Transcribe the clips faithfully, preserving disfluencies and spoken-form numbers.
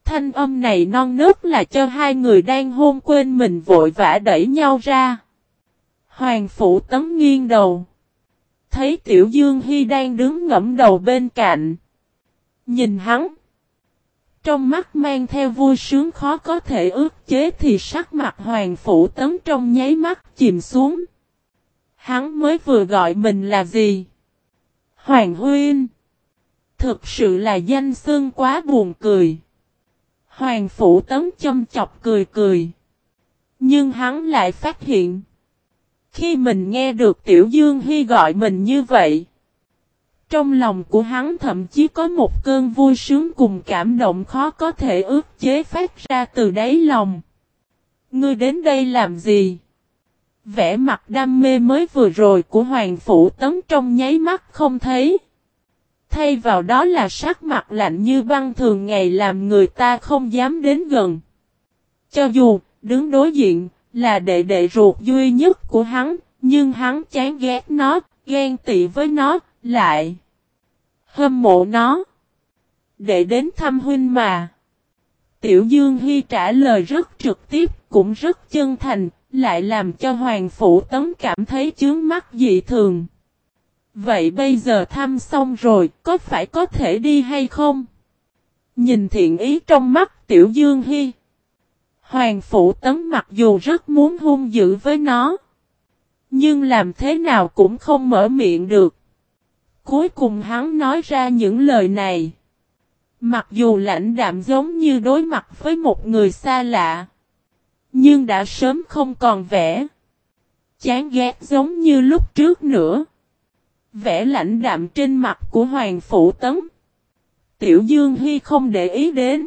Thanh âm này non nớt là cho hai người đang hôn quên mình vội vã đẩy nhau ra. Hoàng Phủ Tấn nghiêng đầu. Thấy Tiểu Dương Hy đang đứng ngẫm đầu bên cạnh. Nhìn hắn. Trong mắt mang theo vui sướng khó có thể ức chế thì sắc mặt Hoàng Phủ Tấn trong nháy mắt chìm xuống. Hắn mới vừa gọi mình là gì? Hoàng Huynh. Thực sự là danh xưng quá buồn cười. Hoàng Phủ Tấn châm chọc cười cười. Nhưng hắn lại phát hiện. Khi mình nghe được Tiểu Dương Hy gọi mình như vậy. Trong lòng của hắn thậm chí có một cơn vui sướng cùng cảm động khó có thể ức chế phát ra từ đáy lòng. Ngươi đến đây làm gì? Vẻ mặt đam mê mới vừa rồi của Hoàng Phủ Tấn trong nháy mắt không thấy. Thay vào đó là sắc mặt lạnh như băng thường ngày làm người ta không dám đến gần. Cho dù đứng đối diện là đệ đệ ruột duy nhất của hắn, nhưng hắn chán ghét nó, ghen tị với nó, lại hâm mộ nó. Để đến thăm huynh mà. Tiểu Dương Hy trả lời rất trực tiếp, cũng rất chân thành, lại làm cho Hoàng Phủ Tấn cảm thấy chướng mắt dị thường. Vậy bây giờ thăm xong rồi, có phải có thể đi hay không? Nhìn thiện ý trong mắt Tiểu Dương Hy. Hoàng Phủ Tấn mặc dù rất muốn hung dữ với nó. Nhưng làm thế nào cũng không mở miệng được. Cuối cùng hắn nói ra những lời này. Mặc dù lãnh đạm giống như đối mặt với một người xa lạ. Nhưng đã sớm không còn vẻ chán ghét giống như lúc trước nữa. Vẻ lãnh đạm trên mặt của Hoàng Phủ Tấn. Tiểu Dương Hy không để ý đến.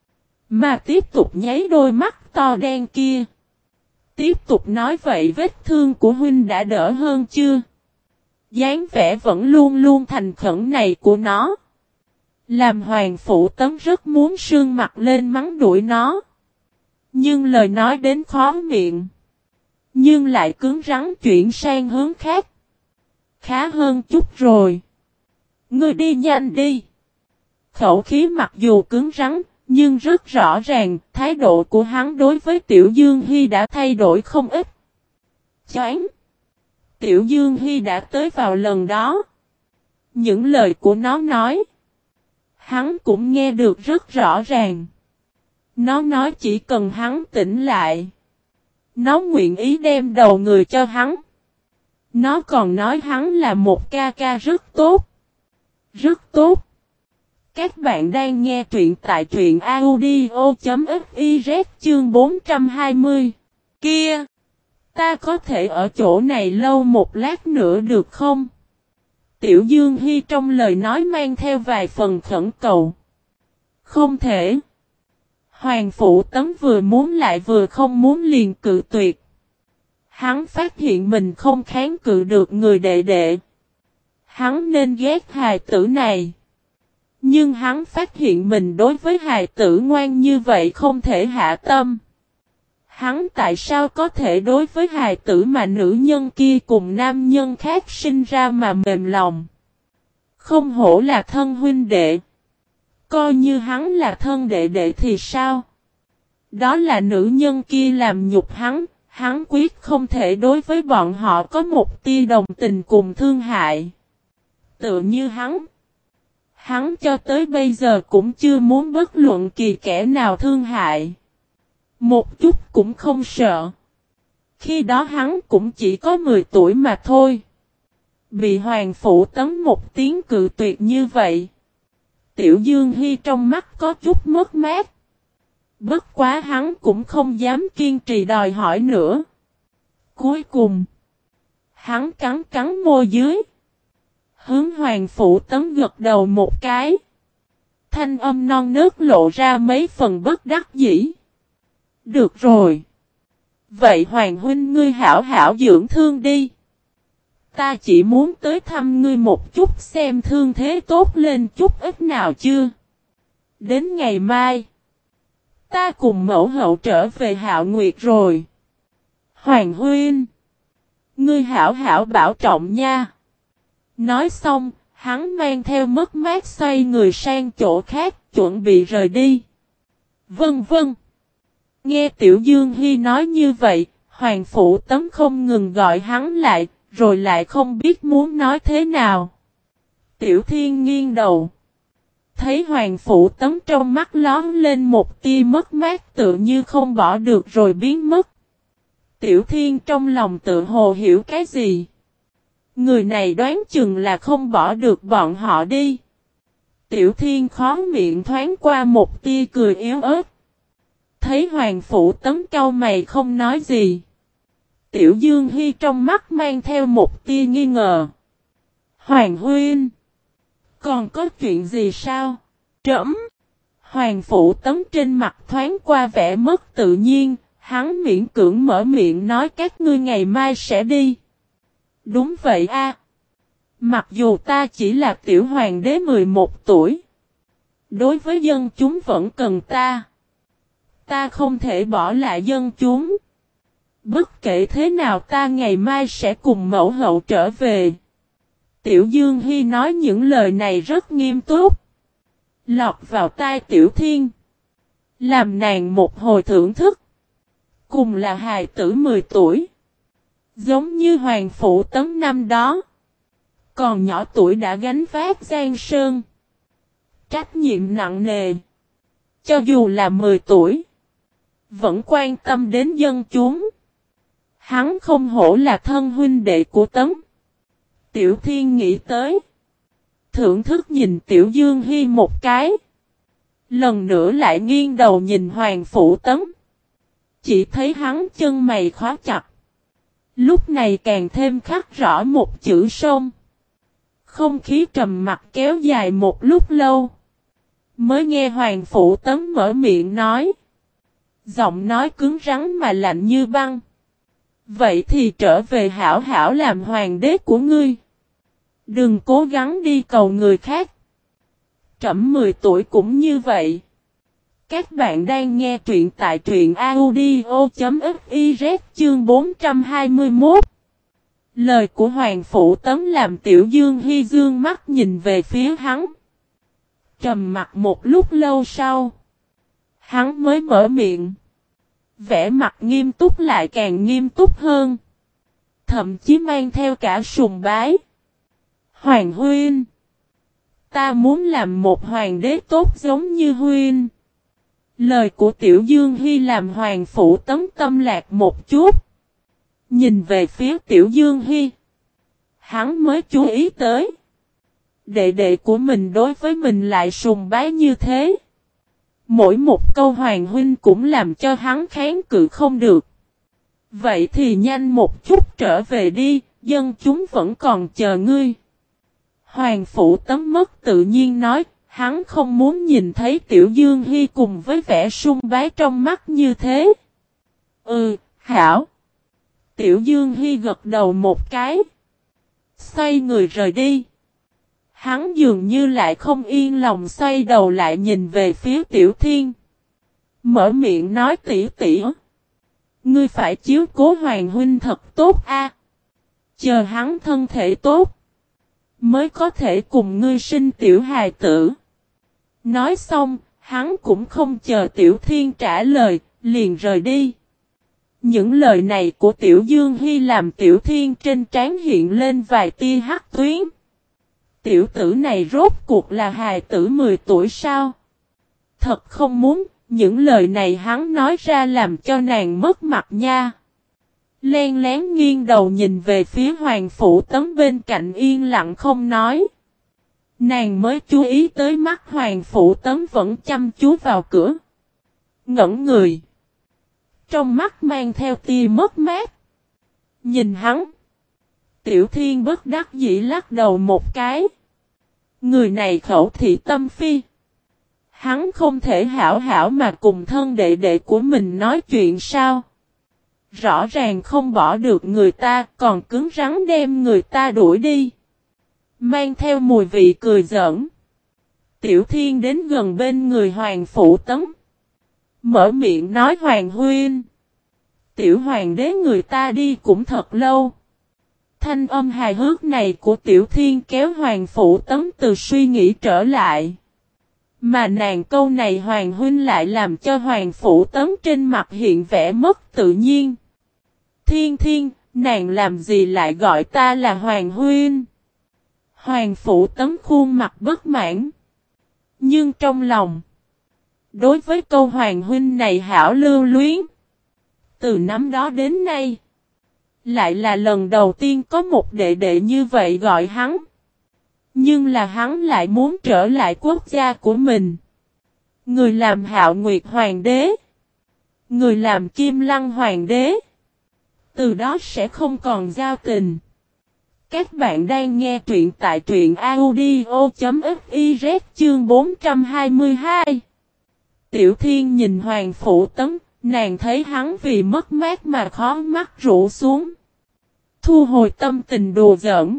Mà tiếp tục nháy đôi mắt to đen kia. Tiếp tục nói vậy vết thương của huynh đã đỡ hơn chưa? dáng vẻ vẫn luôn luôn thành khẩn này của nó. Làm Hoàng Phủ Tấn rất muốn sương mặt lên mắng đuổi nó. Nhưng lời nói đến khó miệng. Nhưng lại cứng rắn chuyển sang hướng khác. Khá hơn chút rồi. Ngươi đi nhanh đi. Khẩu khí mặc dù cứng rắn, nhưng rất rõ ràng, thái độ của hắn đối với Tiểu Dương Hy đã thay đổi không ít. Choáng. Tiểu Dương Hy đã tới vào lần đó. Những lời của nó nói, hắn cũng nghe được rất rõ ràng. Nó nói chỉ cần hắn tỉnh lại, nó nguyện ý đem đầu người cho hắn. Nó còn nói hắn là một ca ca rất tốt. Rất tốt. Các bạn đang nghe truyện tại truyện audio.fiz chương bốn trăm hai mươi. Kia! Ta có thể ở chỗ này lâu một lát nữa được không? Tiểu Dương Hy trong lời nói mang theo vài phần khẩn cầu. Không thể. Hoàng Phủ Tấn vừa muốn lại vừa không muốn liền cự tuyệt. Hắn phát hiện mình không kháng cự được người đệ đệ. Hắn nên ghét hài tử này. Nhưng hắn phát hiện mình đối với hài tử ngoan như vậy không thể hạ tâm. Hắn tại sao có thể đối với hài tử mà nữ nhân kia cùng nam nhân khác sinh ra mà mềm lòng? Không hổ là thân huynh đệ. Coi như hắn là thân đệ đệ thì sao? Đó là nữ nhân kia làm nhục hắn, hắn quyết không thể đối với bọn họ có một tia đồng tình cùng thương hại. Tựa như hắn. Hắn cho tới bây giờ cũng chưa muốn bất luận kỳ kẻ nào thương hại. Một chút cũng không sợ. Khi đó hắn cũng chỉ có mười tuổi mà thôi. Bị Hoàng Phủ Tấn một tiếng cự tuyệt như vậy. Tiểu Dương Hy trong mắt có chút mất mát. Bất quá hắn cũng không dám kiên trì đòi hỏi nữa. Cuối cùng, hắn cắn cắn môi dưới. Hướng Hoàng Phủ Tấn gật đầu một cái. Thanh âm non nớt lộ ra mấy phần bất đắc dĩ. Được rồi. Vậy Hoàng huynh ngươi hảo hảo dưỡng thương đi. Ta chỉ muốn tới thăm ngươi một chút xem thương thế tốt lên chút ít nào chưa. Đến ngày mai, ta cùng mẫu hậu trở về Hạo Nguyệt rồi. Hoàng huynh, ngươi hảo hảo bảo trọng nha. Nói xong, hắn mang theo mất mát xoay người sang chỗ khác, chuẩn bị rời đi. Vân vân. Nghe Tiểu Dương Hy nói như vậy, Hoàng Phủ Tấm không ngừng gọi hắn lại, rồi lại không biết muốn nói thế nào. Tiểu Thiên nghiêng đầu. Thấy Hoàng Phủ Tấm trong mắt lóm lên một tia mất mát tự như không bỏ được rồi biến mất. Tiểu Thiên trong lòng tự hồ hiểu cái gì. Người này đoán chừng là không bỏ được bọn họ đi. Tiểu Thiên khó miệng thoáng qua một tia cười yếu ớt. Thấy Hoàng Phủ Tấm cau mày không nói gì. Tiểu Dương Hy trong mắt mang theo một tia nghi ngờ. Hoàng huynh, còn có chuyện gì sao? Trẫm. Hoàng Phủ Tấm trên mặt thoáng qua vẻ mất tự nhiên, hắn miễn cưỡng mở miệng nói các ngươi ngày mai sẽ đi. Đúng vậy a. Mặc dù ta chỉ là tiểu hoàng đế mười một tuổi. Đối với dân chúng vẫn cần ta. Ta không thể bỏ lại dân chúng. Bất kể thế nào ta ngày mai sẽ cùng mẫu hậu trở về. Tiểu Dương Hy nói những lời này rất nghiêm túc. Lọt vào tai Tiểu Thiên. Làm nàng một hồi thưởng thức. Cùng là hài tử mười tuổi. Giống như Hoàng Phủ Tấm năm đó. Còn nhỏ tuổi đã gánh vác Giang Sơn. Trách nhiệm nặng nề. Cho dù là mười tuổi. Vẫn quan tâm đến dân chúng. Hắn không hổ là thân huynh đệ của Tấm. Tiểu Thiên nghĩ tới. Thưởng thức nhìn Tiểu Dương Hy một cái. Lần nữa lại nghiêng đầu nhìn Hoàng Phủ Tấm. Chỉ thấy hắn chân mày khóa chặt. Lúc này càng thêm khắc rõ một chữ sông. Không khí trầm mặc kéo dài một lúc lâu. Mới nghe Hoàng Phủ Tấm mở miệng nói. Giọng nói cứng rắn mà lạnh như băng. Vậy thì trở về hảo hảo làm hoàng đế của ngươi. Đừng cố gắng đi cầu người khác. Trẫm mười tuổi cũng như vậy. Các bạn đang nghe truyện tại truyện audio.fiz chương bốn trăm hai mươi mốt. Lời của Hoàng Phủ Tấm làm Tiểu Dương Hy dương mắt nhìn về phía hắn. Trầm mặt một lúc lâu sau. Hắn mới mở miệng. Vẻ mặt nghiêm túc lại càng nghiêm túc hơn. Thậm chí mang theo cả sùng bái. Hoàng huynh. Ta muốn làm một hoàng đế tốt giống như huynh. Lời của Tiểu Dương Hy làm Hoàng Phủ Tấm tâm lạc một chút. Nhìn về phía Tiểu Dương Hy. Hắn mới chú ý tới. Đệ đệ của mình đối với mình lại sùng bái như thế. Mỗi một câu hoàng huynh cũng làm cho hắn kháng cự không được. Vậy thì nhanh một chút trở về đi, dân chúng vẫn còn chờ ngươi. Hoàng Phủ Tấm mất tự nhiên nói, hắn không muốn nhìn thấy Tiểu Dương Hy cùng với vẻ sung bái trong mắt như thế. Ừ, hảo. Tiểu Dương Hy gật đầu một cái. Xoay người rời đi. Hắn dường như lại không yên lòng xoay đầu lại nhìn về phía Tiểu Thiên. Mở miệng nói tỉ tỉ. Ngươi phải chiếu cố Hoàng huynh thật tốt a. Chờ hắn thân thể tốt. Mới có thể cùng ngươi sinh tiểu hài tử. Nói xong, hắn cũng không chờ Tiểu Thiên trả lời, liền rời đi. Những lời này của Tiểu Dương Hy làm Tiểu Thiên trên trán hiện lên vài tia hắc tuyến. Tiểu tử này rốt cuộc là hài tử mười tuổi sao? Thật không muốn, những lời này hắn nói ra làm cho nàng mất mặt nha. Len lén nghiêng đầu nhìn về phía Hoàng Phủ Tấm bên cạnh yên lặng không nói. Nàng mới chú ý tới mắt Hoàng Phủ Tấm vẫn chăm chú vào cửa. Ngẩn người. Trong mắt mang theo tia mất mát. Nhìn hắn. Tiểu Thiên bất đắc dĩ lắc đầu một cái. Người này khẩu thị tâm phi. Hắn không thể hảo hảo mà cùng thân đệ đệ của mình nói chuyện sao. Rõ ràng không bỏ được người ta còn cứng rắn đem người ta đuổi đi. Mang theo mùi vị cười giỡn. Tiểu Thiên đến gần bên người Hoàng Phủ Tấm. Mở miệng nói Hoàng huynh. Tiểu hoàng đế người ta đi cũng thật lâu. Thanh âm hài hước này của Tiểu Thiên kéo Hoàng Phủ Tấm từ suy nghĩ trở lại. Mà nàng câu này Hoàng huynh lại làm cho Hoàng Phủ Tấn trên mặt hiện vẻ mất tự nhiên. Thiên Thiên, nàng làm gì lại gọi ta là Hoàng huynh? Hoàng Phủ Tấn khuôn mặt bất mãn. Nhưng trong lòng, đối với câu Hoàng huynh này hảo lưu luyến. Từ năm đó đến nay, lại là lần đầu tiên có một đệ đệ như vậy gọi hắn. Nhưng là hắn lại muốn trở lại quốc gia của mình. Người làm Hạo Nguyệt Hoàng đế. Người làm Kim Lăng Hoàng đế. Từ đó sẽ không còn giao tình. Các bạn đang nghe truyện tại truyện audio.fiz chương bốn trăm hai mươi hai. Tiểu Thiên nhìn Hoàng Phủ Tấn, nàng thấy hắn vì mất mát mà khó mắt rũ xuống. Thu hồi tâm tình đùa giỡn.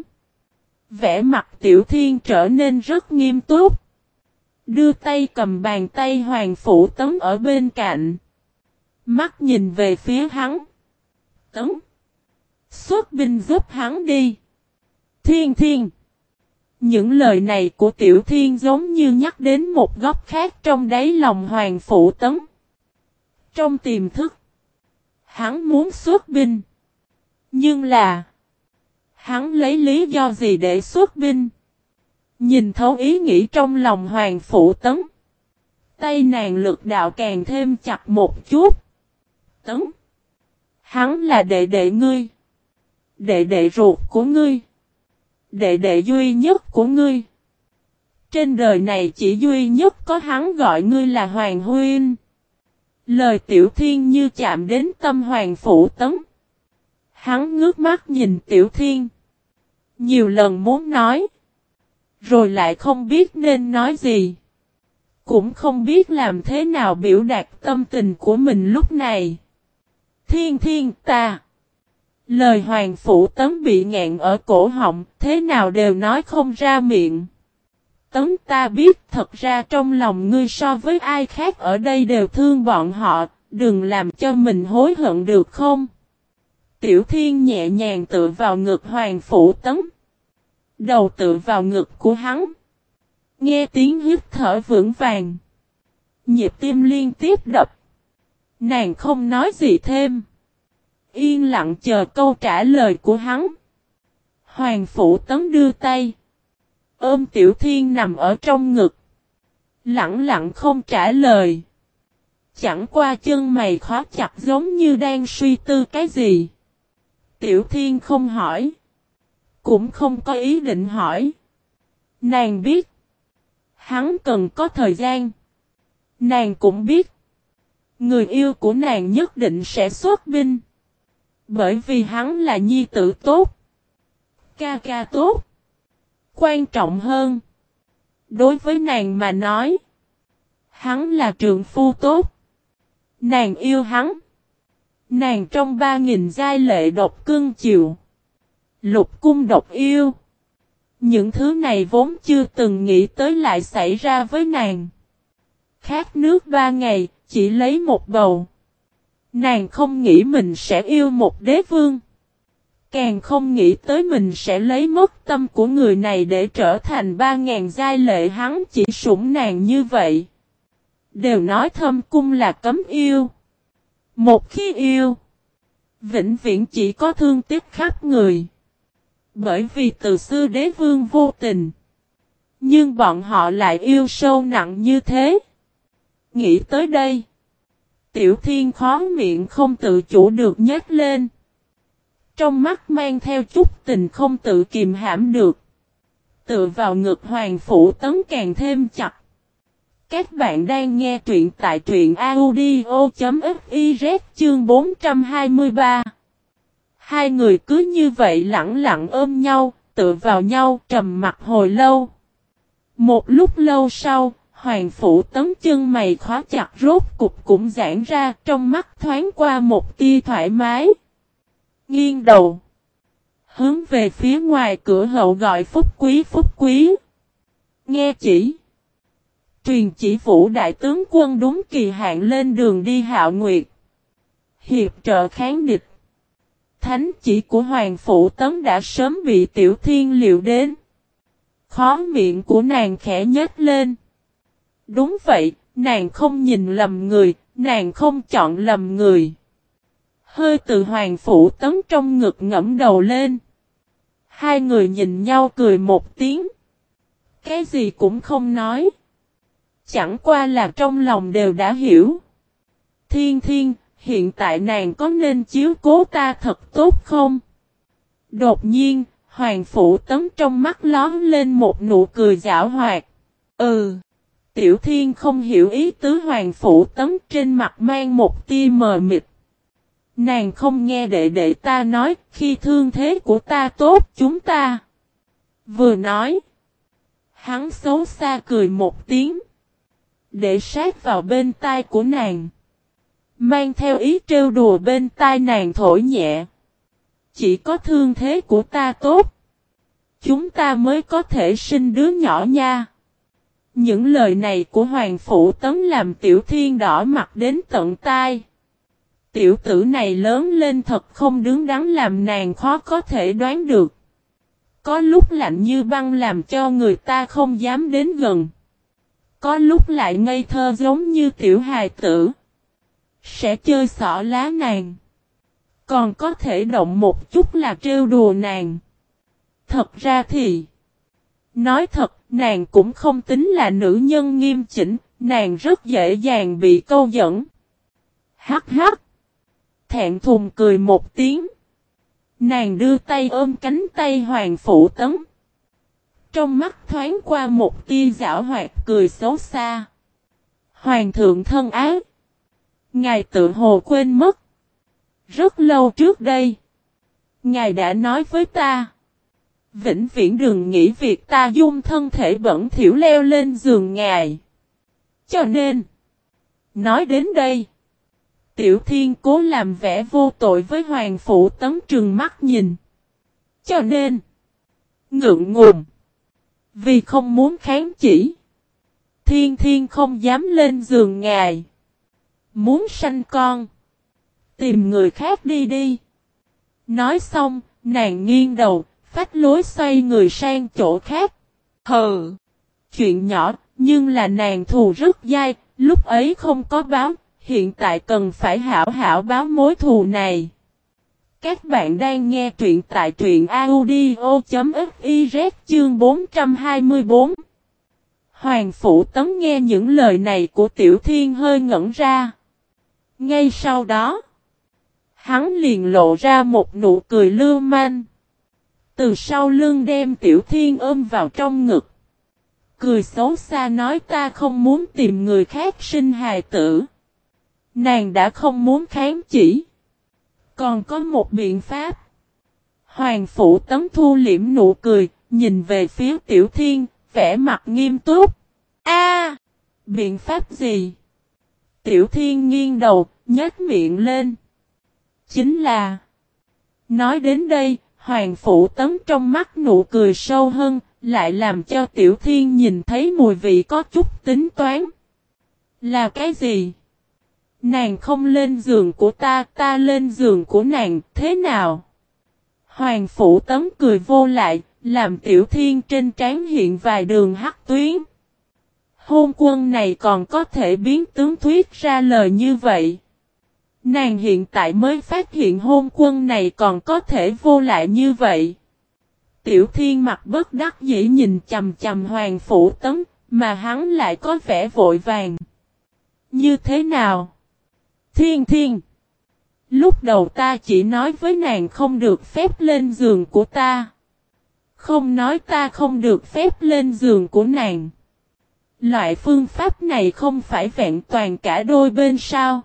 Vẻ mặt Tiểu Thiên trở nên rất nghiêm túc. Đưa tay cầm bàn tay Hoàng Phủ Tấn ở bên cạnh. Mắt nhìn về phía hắn. Tấn. Xuất binh giúp hắn đi. Thiên Thiên. Những lời này của Tiểu Thiên giống như nhắc đến một góc khác trong đáy lòng Hoàng Phủ Tấn. Trong tiềm thức. Hắn muốn xuất binh. Nhưng là. Hắn lấy lý do gì để xuất binh? Nhìn thấu ý nghĩ trong lòng Hoàng Phủ Tấn. Tay nàng lực đạo càng thêm chặt một chút. Tấn. Hắn là đệ đệ ngươi. Đệ đệ ruột của ngươi. Đệ đệ duy nhất của ngươi. Trên đời này chỉ duy nhất có hắn gọi ngươi là Hoàng huynh. Lời Tiểu Thiên như chạm đến tâm Hoàng Phủ Tấn. Hắn ngước mắt nhìn Tiểu Thiên. Nhiều lần muốn nói. Rồi lại không biết nên nói gì. Cũng không biết làm thế nào biểu đạt tâm tình của mình lúc này. Thiên Thiên ta. Lời Hoàng Phủ Tấn bị nghẹn ở cổ họng, thế nào đều nói không ra miệng. Tấn ta biết thật ra trong lòng ngươi so với ai khác ở đây đều thương bọn họ, đừng làm cho mình hối hận được không? Tiểu Thiên nhẹ nhàng tựa vào ngực Hoàng Phủ Tấn. Đầu tựa vào ngực của hắn. Nghe tiếng hít thở vững vàng. Nhịp tim liên tiếp đập. Nàng không nói gì thêm. Yên lặng chờ câu trả lời của hắn. Hoàng Phủ Tấn đưa tay. Ôm Tiểu Thiên nằm ở trong ngực. Lặng lặng không trả lời. Chẳng qua chân mày khó chặt giống như đang suy tư cái gì. Tiểu Thiên không hỏi. Cũng không có ý định hỏi. Nàng biết. Hắn cần có thời gian. Nàng cũng biết. Người yêu của nàng nhất định sẽ xuất binh. Bởi vì hắn là nhi tử tốt. Ca ca tốt. Quan trọng hơn. Đối với nàng mà nói. Hắn là trượng phu tốt. Nàng yêu hắn. Nàng trong ba nghìn giai lệ độc cưng chiều. Lục cung độc yêu. Những thứ này vốn chưa từng nghĩ tới lại xảy ra với nàng. Khát nước ba ngày, chỉ lấy một bầu. Nàng không nghĩ mình sẽ yêu một đế vương. Càng không nghĩ tới mình sẽ lấy mất tâm của người này để trở thành ba ngàn giai lệ hắn chỉ sủng nàng như vậy. Đều nói thâm cung là cấm yêu. Một khi yêu, vĩnh viễn chỉ có thương tiếc khắp người. Bởi vì từ xưa đế vương vô tình. Nhưng bọn họ lại yêu sâu nặng như thế. Nghĩ tới đây. Tiểu Thiên khó miệng không tự chủ được nhếch lên. Trong mắt mang theo chút tình không tự kìm hãm được. Tựa vào ngực Hoàng Phủ Tấn càng thêm chặt. Các bạn đang nghe truyện tại truyện audio.fiz chương bốn trăm hai mươi ba. Hai người cứ như vậy lặng lặng ôm nhau, tựa vào nhau trầm mặt hồi lâu. Một lúc lâu sau, Hoàng Phủ Tấn chân mày khóa chặt rốt cục cũng giãn ra, trong mắt thoáng qua một tia thoải mái. Nghiêng đầu. Hướng về phía ngoài cửa hậu gọi Phúc Quý Phúc Quý. Nghe chỉ. Truyền chỉ Vũ đại tướng quân đúng kỳ hạn lên đường đi Hạo Nguyệt. Hiệp trợ kháng địch. Thánh chỉ của Hoàng Phủ Tấn đã sớm bị Tiểu Thiên liệu đến. Khó miệng của nàng khẽ nhếch lên. Đúng vậy, nàng không nhìn lầm người, nàng không chọn lầm người. Hơi từ Hoàng Phủ Tấn trong ngực ngẫm đầu lên. Hai người nhìn nhau cười một tiếng. Cái gì cũng không nói. Chẳng qua là trong lòng đều đã hiểu. Thiên Thiên, hiện tại nàng có nên chiếu cố ta thật tốt không? Đột nhiên, Hoàng Phủ Tấn trong mắt lón lên một nụ cười giảo hoạt. Ừ. Tiểu Thiên không hiểu ý tứ Hoàng Phủ Tấn, trên mặt mang một tia mờ mịt. Nàng không nghe đệ đệ ta nói, khi thương thế của ta tốt chúng ta. Vừa nói. Hắn xấu xa cười một tiếng. Để sát vào bên tai của nàng. Mang theo ý trêu đùa bên tai nàng thổi nhẹ. Chỉ có thương thế của ta tốt. Chúng ta mới có thể sinh đứa nhỏ nha. Những lời này của Hoàng Phủ Tấn làm Tiểu Thiên đỏ mặt đến tận tai. Tiểu tử này lớn lên thật không đứng đắn làm nàng khó có thể đoán được. Có lúc lạnh như băng làm cho người ta không dám đến gần. Có lúc lại ngây thơ giống như tiểu hài tử. Sẽ chơi xỏ lá nàng. Còn có thể động một chút là trêu đùa nàng. Thật ra thì, nói thật, nàng cũng không tính là nữ nhân nghiêm chỉnh, nàng rất dễ dàng bị câu dẫn. Hắc hắc. Thẹn thùng cười một tiếng. Nàng đưa tay ôm cánh tay Hoàng Phủ Tấn. Trong mắt thoáng qua một tia giảo hoạt cười xấu xa. Hoàng thượng thân ái. Ngài tự hồ quên mất. Rất lâu trước đây. Ngài đã nói với ta. Vĩnh viễn đừng nghĩ việc ta dung thân thể bẩn thỉu leo lên giường ngài. Cho nên. Nói đến đây. Tiểu Thiên cố làm vẻ vô tội với Hoàng Phủ Tấn trừng mắt nhìn. Cho nên. Ngượng ngùng. Vì không muốn kháng chỉ. Thiên Thiên không dám lên giường ngài. Muốn sanh con. Tìm người khác đi đi. Nói xong, nàng nghiêng đầu, phách lối xoay người sang chỗ khác. Hừ. Chuyện nhỏ, nhưng là nàng thù rất dai, lúc ấy không có báo, hiện tại cần phải hảo hảo báo mối thù này. Các bạn đang nghe truyện tại truyện audio.fiz chương bốn trăm hai mươi tư. Hoàng Phủ Tấn nghe những lời này của Tiểu Thiên hơi ngẩn ra. Ngay sau đó, hắn liền lộ ra một nụ cười lưu manh. Từ sau lưng đem Tiểu Thiên ôm vào trong ngực. Cười xấu xa nói ta không muốn tìm người khác sinh hài tử. Nàng đã không muốn kháng chỉ. Còn có một biện pháp. Hoàng Phủ Tấn thu liễm nụ cười, nhìn về phía Tiểu Thiên, vẻ mặt nghiêm túc. A, biện pháp gì? Tiểu Thiên nghiêng đầu, nhếch miệng lên. Chính là. Nói đến đây, Hoàng Phủ Tấn trong mắt nụ cười sâu hơn, lại làm cho Tiểu Thiên nhìn thấy mùi vị có chút tính toán. Là cái gì? Nàng không lên giường của ta, ta lên giường của nàng, thế nào? Hoàng Phủ Tấn cười vô lại, làm Tiểu Thiên trên trán hiện vài đường hắc tuyến. Hôn quân này còn có thể biến tướng thuyết ra lời như vậy. Nàng hiện tại mới phát hiện hôn quân này còn có thể vô lại như vậy. Tiểu Thiên mặt bất đắc dĩ nhìn chầm chầm Hoàng Phủ Tấn, mà hắn lại có vẻ vội vàng. Như thế nào? Thiên Thiên. Lúc đầu ta chỉ nói với nàng không được phép lên giường của ta. Không nói ta không được phép lên giường của nàng. Loại phương pháp này không phải vẹn toàn cả đôi bên sao?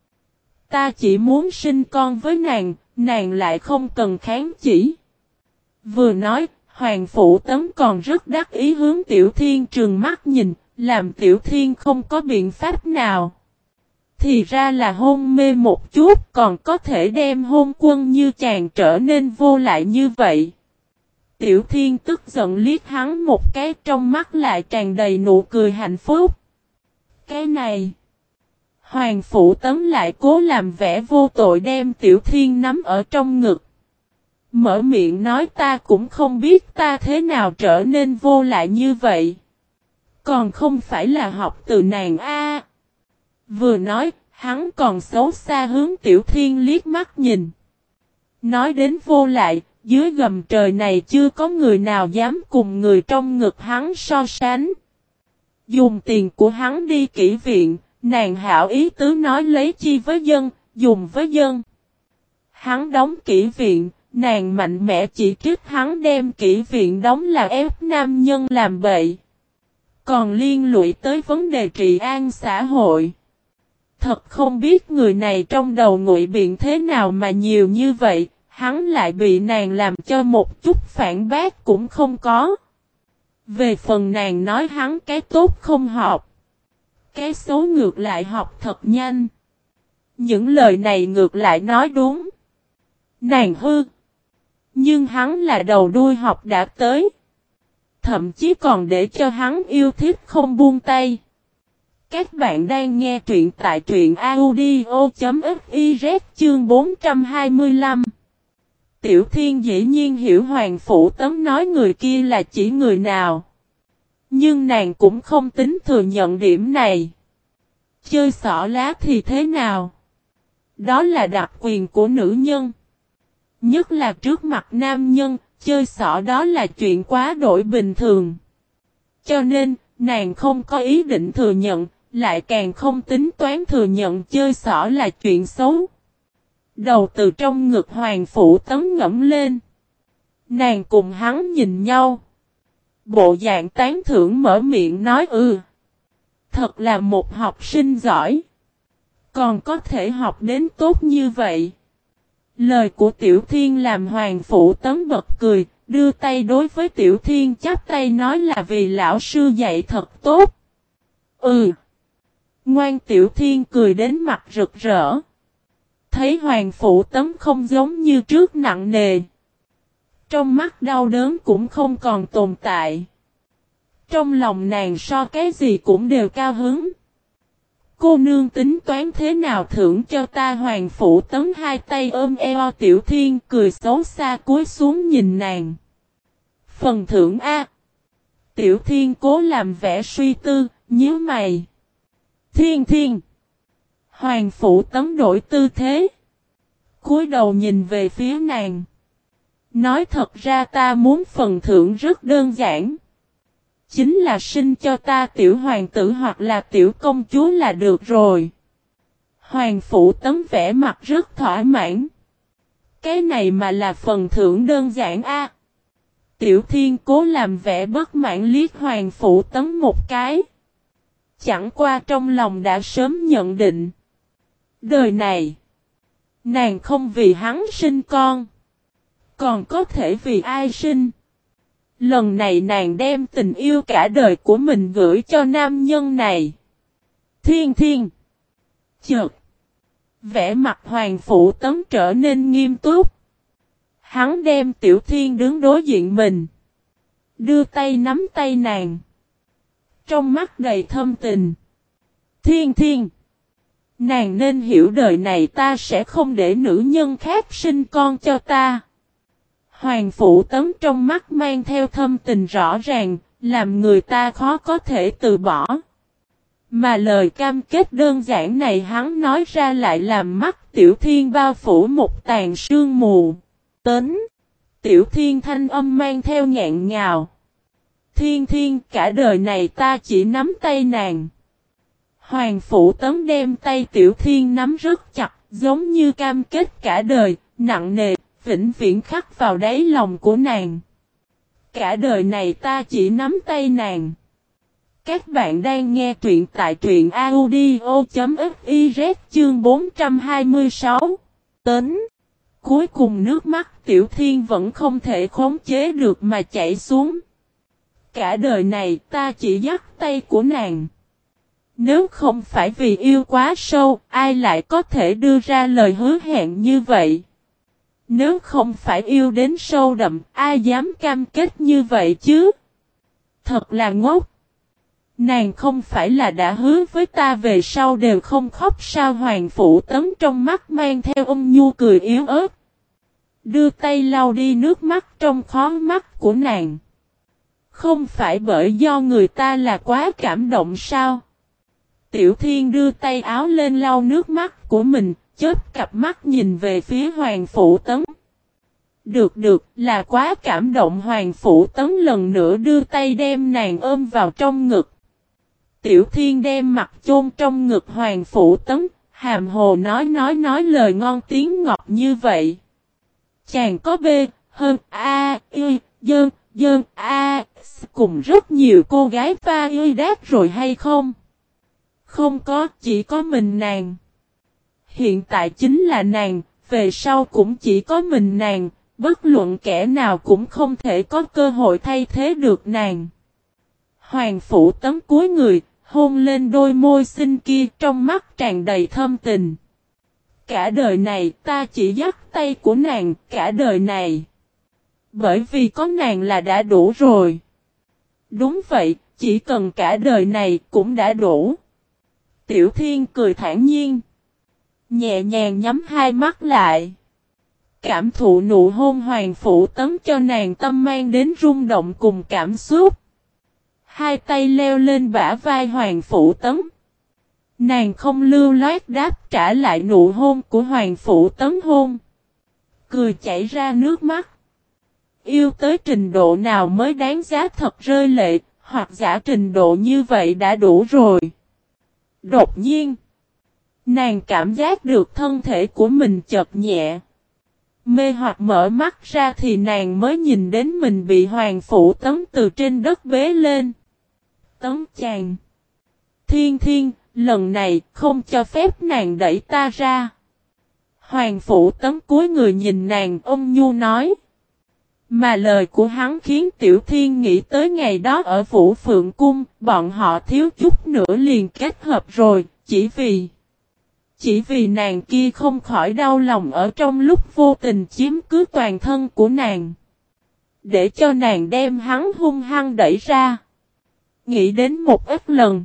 Ta chỉ muốn sinh con với nàng, nàng lại không cần kháng chỉ. Vừa nói, Hoàng Phủ Tấn còn rất đắc ý hướng Tiểu Thiên trừng mắt nhìn, làm Tiểu Thiên không có biện pháp nào. Thì ra là hôn mê một chút còn có thể đem hôn quân như chàng trở nên vô lại như vậy. Tiểu Thiên tức giận liếc hắn một cái, trong mắt lại tràn đầy nụ cười hạnh phúc. Cái này, Hoàng Phủ Tấn lại cố làm vẻ vô tội đem Tiểu Thiên nắm ở trong ngực. Mở miệng nói ta cũng không biết ta thế nào trở nên vô lại như vậy. Còn không phải là học từ nàng a. Vừa nói, hắn còn xấu xa hướng Tiểu Thiên liếc mắt nhìn. Nói đến vô lại, dưới gầm trời này chưa có người nào dám cùng người trong ngực hắn so sánh. Dùng tiền của hắn đi kỹ viện, nàng hảo ý tứ nói lấy chi với dân, dùng với dân. Hắn đóng kỹ viện, nàng mạnh mẽ chỉ trích hắn đem kỹ viện đóng là ép nam nhân làm bậy. Còn liên lụy tới vấn đề trị an xã hội. Thật không biết người này trong đầu ngụy biện thế nào mà nhiều như vậy, hắn lại bị nàng làm cho một chút phản bác cũng không có. Về phần nàng nói hắn cái tốt không học, cái xấu ngược lại học thật nhanh. Những lời này ngược lại nói đúng. Nàng hư. Nhưng hắn là đầu đuôi học đã tới. Thậm chí còn để cho hắn yêu thích không buông tay. Các bạn đang nghe truyện tại truyện audio.fiz chương bốn trăm hai mươi lăm. Tiểu Thiên dĩ nhiên hiểu Hoàng Phủ Tấm nói người kia là chỉ người nào. Nhưng nàng cũng không tính thừa nhận điểm này. Chơi xỏ lá thì thế nào? Đó là đặc quyền của nữ nhân. Nhất là trước mặt nam nhân, chơi xỏ đó là chuyện quá đổi bình thường. Cho nên, nàng không có ý định thừa nhận, lại càng không tính toán thừa nhận chơi xỏ là chuyện xấu. Đầu từ trong ngực Hoàng Phủ Tấm ngẫm lên. Nàng cùng hắn nhìn nhau. Bộ dạng tán thưởng mở miệng nói ừ. Thật là một học sinh giỏi. Còn có thể học đến tốt như vậy. Lời của Tiểu Thiên làm Hoàng Phủ Tấm bật cười, đưa tay đối với Tiểu Thiên chắp tay nói là vì lão sư dạy thật tốt. Ừ. Ngoan Tiểu Thiên cười đến mặt rực rỡ. Thấy Hoàng Phủ Tấm không giống như trước nặng nề. Trong mắt đau đớn cũng không còn tồn tại. Trong lòng nàng so cái gì cũng đều cao hứng. Cô nương tính toán thế nào thưởng cho ta? Hoàng Phủ Tấm hai tay ôm eo Tiểu Thiên cười xấu xa cúi xuống nhìn nàng. Phần thưởng A. Tiểu Thiên cố làm vẻ suy tư, nhíu mày. Thiên Thiên. Hoàng Phủ Tấm đổi tư thế. Cúi đầu nhìn về phía nàng. Nói thật ra ta muốn phần thưởng rất đơn giản. Chính là sinh cho ta tiểu hoàng tử hoặc là tiểu công chúa là được rồi. Hoàng Phủ Tấm vẻ mặt rất thỏa mãn. Cái này mà là phần thưởng đơn giản a. Tiểu Thiên cố làm vẻ bất mãn liếc Hoàng Phủ Tấm một cái. Chẳng qua trong lòng đã sớm nhận định. Đời này, nàng không vì hắn sinh con. Còn có thể vì ai sinh? Lần này nàng đem tình yêu cả đời của mình gửi cho nam nhân này. Thiên Thiên. Chợt. Vẻ mặt Hoàng Phủ Tấm trở nên nghiêm túc. Hắn đem Tiểu Thiên đứng đối diện mình. Đưa tay nắm tay nàng. Trong mắt đầy thâm tình. Thiên Thiên. Nàng nên hiểu đời này ta sẽ không để nữ nhân khác sinh con cho ta. Hoàng Phủ Tấm trong mắt mang theo thâm tình rõ ràng, làm người ta khó có thể từ bỏ. Mà lời cam kết đơn giản này hắn nói ra lại làm mắt Tiểu Thiên bao phủ một tàn sương mù. Tính. Tiểu Thiên thanh âm mang theo ngạn ngào. Thiên Thiên cả đời này ta chỉ nắm tay nàng. Hoàng Phủ Tấm đem tay Tiểu Thiên nắm rất chặt, giống như cam kết cả đời, nặng nề, vĩnh viễn khắc vào đáy lòng của nàng. Cả đời này ta chỉ nắm tay nàng. Các bạn đang nghe truyện tại truyện audio.fiz chương bốn trăm hai mươi sáu. Tính. Cuối cùng nước mắt Tiểu Thiên vẫn không thể khống chế được mà chảy xuống. Cả đời này ta chỉ dắt tay của nàng. Nếu không phải vì yêu quá sâu, ai lại có thể đưa ra lời hứa hẹn như vậy? Nếu không phải yêu đến sâu đậm, ai dám cam kết như vậy chứ? Thật là ngốc. Nàng không phải là đã hứa với ta về sau đều không khóc sao? Hoàng Phủ Tấm trong mắt mang theo ôn nhu cười yếu ớt. Đưa tay lau đi nước mắt trong khóe mắt của nàng. Không phải bởi do người ta là quá cảm động sao? Tiểu Thiên đưa tay áo lên lau nước mắt của mình, chớp cặp mắt nhìn về phía Hoàng Phủ Tấn. Được được, là quá cảm động. Hoàng Phủ Tấn lần nữa đưa tay đem nàng ôm vào trong ngực. Tiểu Thiên đem mặt chôn trong ngực Hoàng Phủ Tấn, hàm hồ nói nói nói lời ngon tiếng ngọt như vậy. Chàng có bê, hơn, a, y, dơn, dơn, a, cùng rất nhiều cô gái pha y đát rồi hay không? Không có, chỉ có mình nàng. Hiện tại chính là nàng, về sau cũng chỉ có mình nàng, bất luận kẻ nào cũng không thể có cơ hội thay thế được nàng. Hoàng Phủ Tấn cúi người, hôn lên đôi môi xinh kia, trong mắt tràn đầy thâm tình. Cả đời này ta chỉ dắt tay của nàng, cả đời này. Bởi vì có nàng là đã đủ rồi. Đúng vậy, chỉ cần cả đời này cũng đã đủ. Tiểu Thiên cười thản nhiên. Nhẹ nhàng nhắm hai mắt lại. Cảm thụ nụ hôn Hoàng Phủ Tấn cho nàng tâm mang đến rung động cùng cảm xúc. Hai tay leo lên bả vai Hoàng Phủ Tấn. Nàng không lưu loát đáp trả lại nụ hôn của Hoàng Phủ Tấn hôn. Cười chảy ra nước mắt. Yêu tới trình độ nào mới đáng giá thật rơi lệ, hoặc giả trình độ như vậy đã đủ rồi. Đột nhiên, nàng cảm giác được thân thể của mình chợt nhẹ. Mê hoặc mở mắt ra thì nàng mới nhìn đến mình bị Hoàng Phủ Tấn từ trên đất bế lên. Tấn chàng. Thiên Thiên, lần này không cho phép nàng đẩy ta ra. Hoàng Phủ Tấn cúi người nhìn nàng ôm nhu nói. Mà lời của hắn khiến Tiểu Thiên nghĩ tới ngày đó ở Vũ Phượng Cung, bọn họ thiếu chút nữa liền kết hợp rồi, chỉ vì... Chỉ vì nàng kia không khỏi đau lòng ở trong lúc vô tình chiếm cứ toàn thân của nàng. Để cho nàng đem hắn hung hăng đẩy ra. Nghĩ đến một ít lần.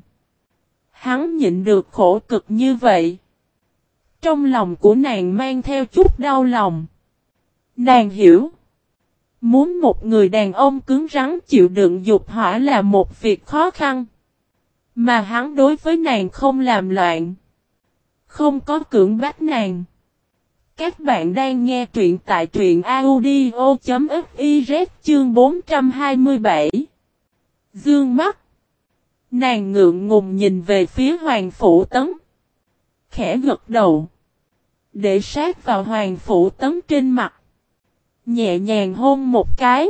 Hắn nhịn được khổ cực như vậy. Trong lòng của nàng mang theo chút đau lòng. Nàng hiểu. Muốn một người đàn ông cứng rắn chịu đựng dục hỏa là một việc khó khăn. Mà hắn đối với nàng không làm loạn. Không có cưỡng bách nàng. Các bạn đang nghe truyện tại truyện audio chấm fiz chương bốn trăm hai mươi bảy. Dương mắt. Nàng ngượng ngùng nhìn về phía Hoàng Phủ Tấn. Khẽ gật đầu. Để sát vào Hoàng Phủ Tấn trên mặt. Nhẹ nhàng hôn một cái.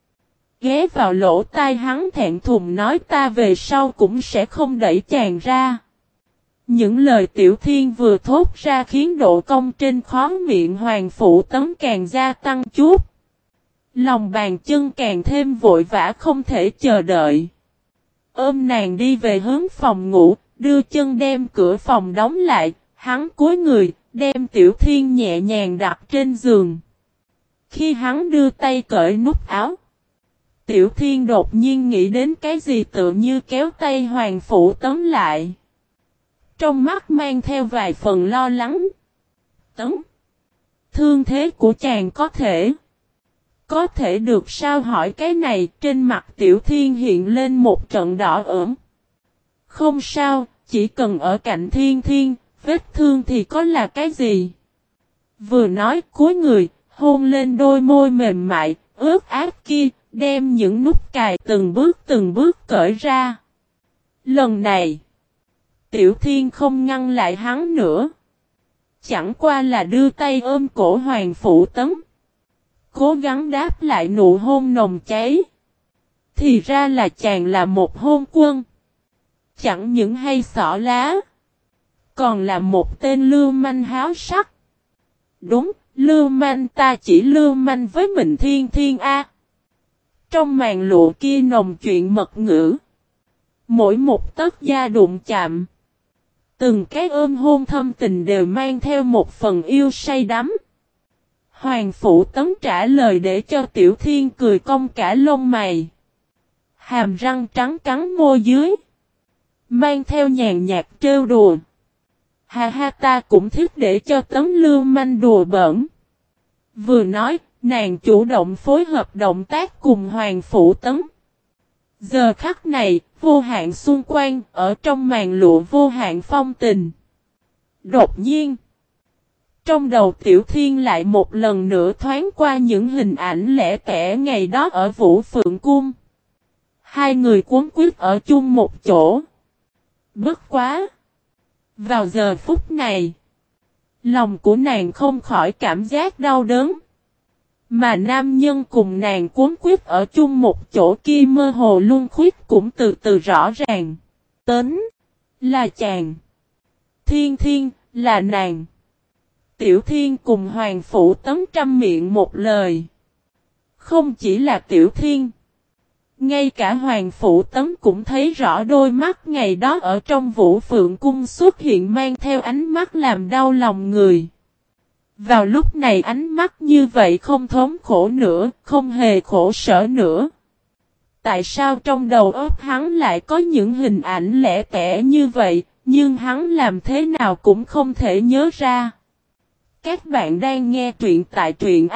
Ghé vào lỗ tai hắn thẹn thùng nói ta về sau cũng sẽ không đẩy chàng ra. Những lời Tiểu Thiên vừa thốt ra khiến độ cong trên khóe miệng Hoàng Phủ Tấn càng gia tăng chút. Lòng bàn chân càng thêm vội vã không thể chờ đợi. Ôm nàng đi về hướng phòng ngủ, đưa chân đem cửa phòng đóng lại, hắn cúi người, đem Tiểu Thiên nhẹ nhàng đặt trên giường. Khi hắn đưa tay cởi nút áo, Tiểu Thiên đột nhiên nghĩ đến cái gì tự như kéo tay Hoàng Phủ Tấn lại. Trong mắt mang theo vài phần lo lắng. Tấn. Thương thế của chàng có thể. Có thể được sao hỏi cái này trên mặt Tiểu Thiên hiện lên một trận đỏ ửng. Không sao, chỉ cần ở cạnh Thiên Thiên, vết thương thì có là cái gì. Vừa nói cúi người, hôn lên đôi môi mềm mại, ướt át kia, đem những nút cài từng bước từng bước cởi ra. Lần này, Tiểu Thiên không ngăn lại hắn nữa. Chẳng qua là đưa tay ôm cổ Hoàng Phủ Tấn. Cố gắng đáp lại nụ hôn nồng cháy. Thì ra là chàng là một hôn quân. Chẳng những hay xỏ lá. Còn là một tên lưu manh háo sắc. Đúng, lưu manh ta chỉ lưu manh với mình Thiên Thiên A. Trong màn lụa kia nồng chuyện mật ngữ. Mỗi một tấc da đụng chạm. Từng cái ôm hôn thâm tình đều mang theo một phần yêu say đắm. Hoàng Phủ Tấn trả lời để cho Tiểu Thiên cười cong cả lông mày. Hàm răng trắng cắn môi dưới. Mang theo nhàn nhạt trêu đùa. Ha ha ta cũng thích để cho Tấn lưu manh đùa bỡn. Vừa nói, nàng chủ động phối hợp động tác cùng Hoàng Phủ Tấn. Giờ khắc này, vô hạn xung quanh, ở trong màn lụa vô hạn phong tình. Đột nhiên, trong đầu Tiểu Thiên lại một lần nữa thoáng qua những hình ảnh lẻ tẻ ngày đó ở Vũ Phượng Cung. Hai người cuốn quýt ở chung một chỗ. Bất quá! Vào giờ phút này, lòng của nàng không khỏi cảm giác đau đớn. Mà nam nhân cùng nàng cuốn quýt ở chung một chỗ kia mơ hồ luân khuyết cũng từ từ rõ ràng. Tấn là chàng. Thiên Thiên là nàng. Tiểu Thiên cùng Hoàng Phủ Tấn trăm miệng một lời. Không chỉ là Tiểu Thiên. Ngay cả Hoàng Phủ Tấn cũng thấy rõ đôi mắt ngày đó ở trong Vũ Phượng Cung xuất hiện mang theo ánh mắt làm đau lòng người. Vào lúc này ánh mắt như vậy không thống khổ nữa, không hề khổ sở nữa. Tại sao trong đầu óc hắn lại có những hình ảnh lẻ tẻ như vậy, nhưng hắn làm thế nào cũng không thể nhớ ra. Các bạn đang nghe truyện tại truyện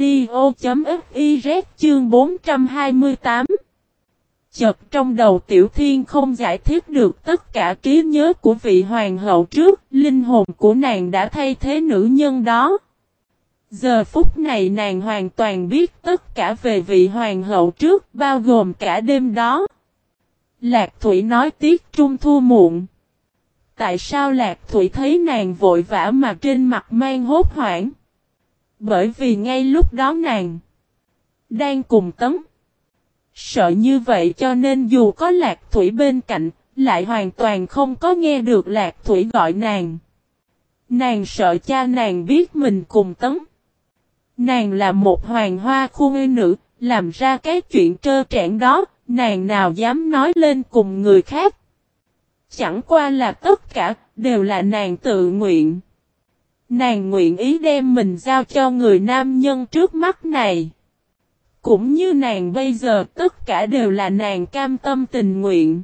audio.fiz chương bốn trăm hai mươi tám. Chợt trong đầu Tiểu Thiên không giải thích được tất cả trí nhớ của vị hoàng hậu trước, linh hồn của nàng đã thay thế nữ nhân đó. Giờ phút này nàng hoàn toàn biết tất cả về vị hoàng hậu trước, bao gồm cả đêm đó. Lạc Thủy nói tiết trung thu muộn. Tại sao Lạc Thủy thấy nàng vội vã mà trên mặt mang hốt hoảng? Bởi vì ngay lúc đó nàng đang cùng Tấn. Sợ như vậy cho nên dù có Lạc Thủy bên cạnh, lại hoàn toàn không có nghe được Lạc Thủy gọi nàng. Nàng sợ cha nàng biết mình cùng Tấn. Nàng là một hoàng hoa khuê nữ, làm ra cái chuyện trơ trẽn đó, nàng nào dám nói lên cùng người khác. Chẳng qua là tất cả, đều là nàng tự nguyện. Nàng nguyện ý đem mình giao cho người nam nhân trước mắt này. Cũng như nàng bây giờ tất cả đều là nàng cam tâm tình nguyện.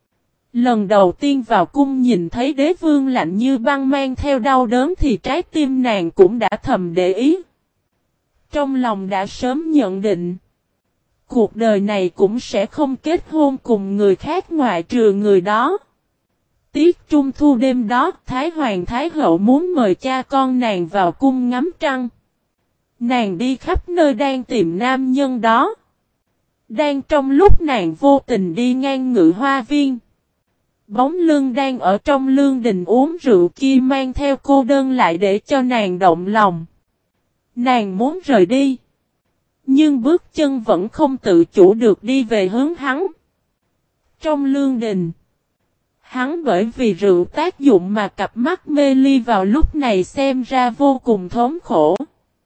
Lần đầu tiên vào cung nhìn thấy đế vương lạnh như băng mang theo đau đớn thì trái tim nàng cũng đã thầm để ý. Trong lòng đã sớm nhận định. Cuộc đời này cũng sẽ không kết hôn cùng người khác ngoại trừ người đó. Tiết trung thu đêm đó, Thái Hoàng Thái Hậu muốn mời cha con nàng vào cung ngắm trăng. Nàng đi khắp nơi đang tìm nam nhân đó. Đang trong lúc nàng vô tình đi ngang Ngự Hoa Viên. Bóng lưng đang ở trong lương đình uống rượu kia mang theo cô đơn lại để cho nàng động lòng. Nàng muốn rời đi. Nhưng bước chân vẫn không tự chủ được đi về hướng hắn. Trong lương đình. Hắn bởi vì rượu tác dụng mà cặp mắt mê ly vào lúc này xem ra vô cùng thống khổ.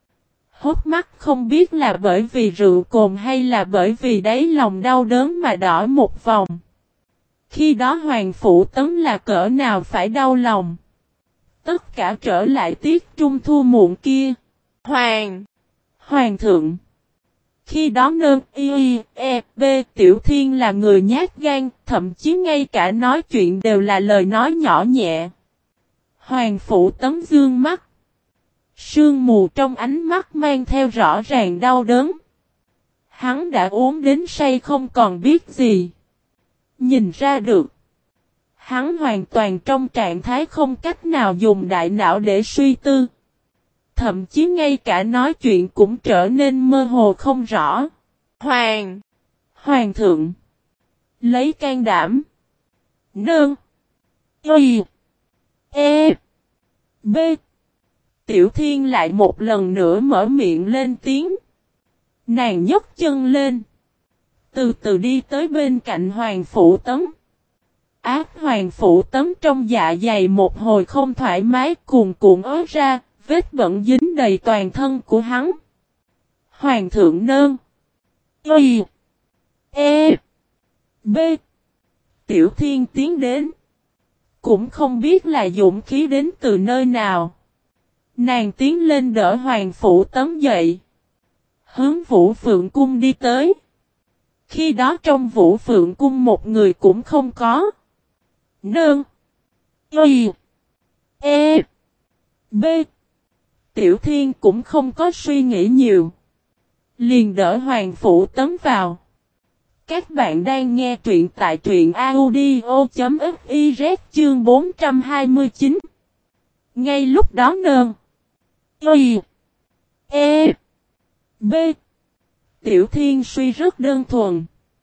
Hốt mắt không biết là bởi vì rượu cồn hay là bởi vì đáy lòng đau đớn mà đỏ một vòng. Khi đó Hoàng Phủ Tấn là cỡ nào phải đau lòng. Tất cả trở lại tiết trung thu muộn kia. Hoàng! Hoàng thượng! Khi đó nơn y e b Tiểu Thiên là người nhát gan, thậm chí ngay cả nói chuyện đều là lời nói nhỏ nhẹ. Hoàng Phủ Tấn dương mắt. Sương mù trong ánh mắt mang theo rõ ràng đau đớn. Hắn đã uống đến say không còn biết gì. Nhìn ra được. Hắn hoàn toàn trong trạng thái không cách nào dùng đại não để suy tư. Thậm chí ngay cả nói chuyện cũng trở nên mơ hồ không rõ. Hoàng! Hoàng thượng! Lấy can đảm. Nương! Y! E! B! Tiểu Thiên lại một lần nữa mở miệng lên tiếng. Nàng nhấc chân lên. Từ từ đi tới bên cạnh Hoàng Phủ Tấn. Ác Hoàng Phủ Tấn trong dạ dày một hồi không thoải mái cuồn cuộn ớ ra, vết bẩn dính đầy toàn thân của hắn. Hoàng thượng nơn. Y. E. B. Tiểu Thiên tiến đến. Cũng không biết là dũng khí đến từ nơi nào. Nàng tiến lên đỡ Hoàng Phủ Tấn dậy. Hướng Vũ Phượng Cung đi tới. Khi đó trong Vũ Phượng Cung một người cũng không có. Nương. Y. E. B. Tiểu Thiên cũng không có suy nghĩ nhiều. Liền đỡ Hoàng Phủ Tấn vào. Các bạn đang nghe truyện tại truyện audio.fiz chương bốn trăm hai mươi chín. Ngay lúc đó nơn. Y. E. B. Tiểu Thiên suy rất đơn thuần.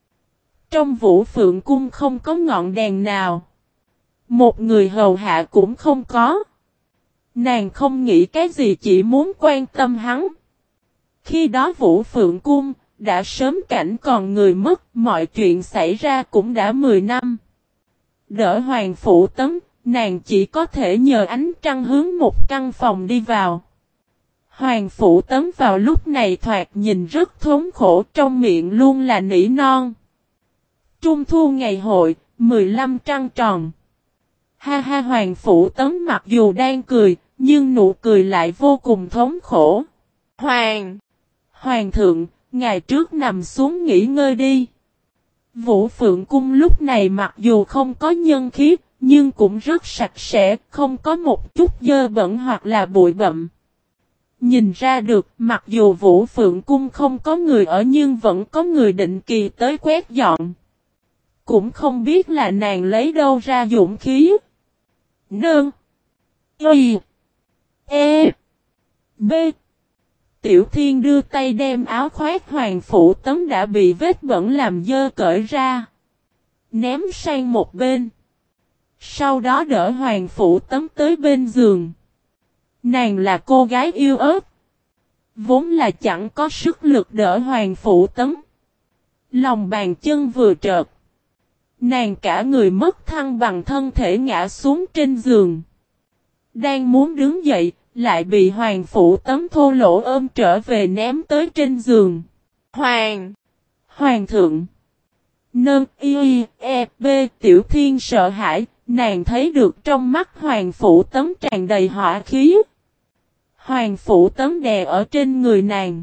Trong Vũ Phượng Cung không có ngọn đèn nào. Một người hầu hạ cũng không có. Nàng không nghĩ cái gì, chỉ muốn quan tâm hắn. Khi đó Vũ Phượng Cung đã sớm cảnh còn người mất, mọi chuyện xảy ra cũng đã mười năm. Đỡ Hoàng Phủ Tấn, nàng chỉ có thể nhờ ánh trăng hướng một căn phòng đi vào. Hoàng Phủ Tấn vào lúc này thoạt nhìn rất thống khổ, trong miệng luôn là nỉ non. Trung thu ngày hội, mười lăm trăng tròn. Ha ha, Hoàng Phủ Tấn mặc dù đang cười, nhưng nụ cười lại vô cùng thống khổ. Hoàng! Hoàng thượng, ngày trước nằm xuống nghỉ ngơi đi. Vũ Phượng Cung lúc này mặc dù không có nhân khí, nhưng cũng rất sạch sẽ, không có một chút dơ bẩn hoặc là bụi bặm. Nhìn ra được, mặc dù Vũ Phượng Cung không có người ở nhưng vẫn có người định kỳ tới quét dọn. Cũng không biết là nàng lấy đâu ra dũng khí. Nương. Y. E. B. Tiểu Thiên đưa tay đem áo khoác Hoàng Phủ Tấn đã bị vết bẩn làm dơ cởi ra. Ném sang một bên. Sau đó đỡ Hoàng Phủ Tấn tới bên giường. Nàng là cô gái yêu ớt. Vốn là chẳng có sức lực đỡ Hoàng Phủ Tấn. Lòng bàn chân vừa trợt. Nàng cả người mất thăng bằng, thân thể ngã xuống trên giường. Đang muốn đứng dậy, lại bị Hoàng Phủ Tấn thô lỗ ôm trở về ném tới trên giường. Hoàng! Hoàng thượng! Nâng y e b Tiểu Thiên sợ hãi, nàng thấy được trong mắt Hoàng Phủ Tấn tràn đầy hỏa khí. Hoàng Phủ Tấn đè ở trên người nàng.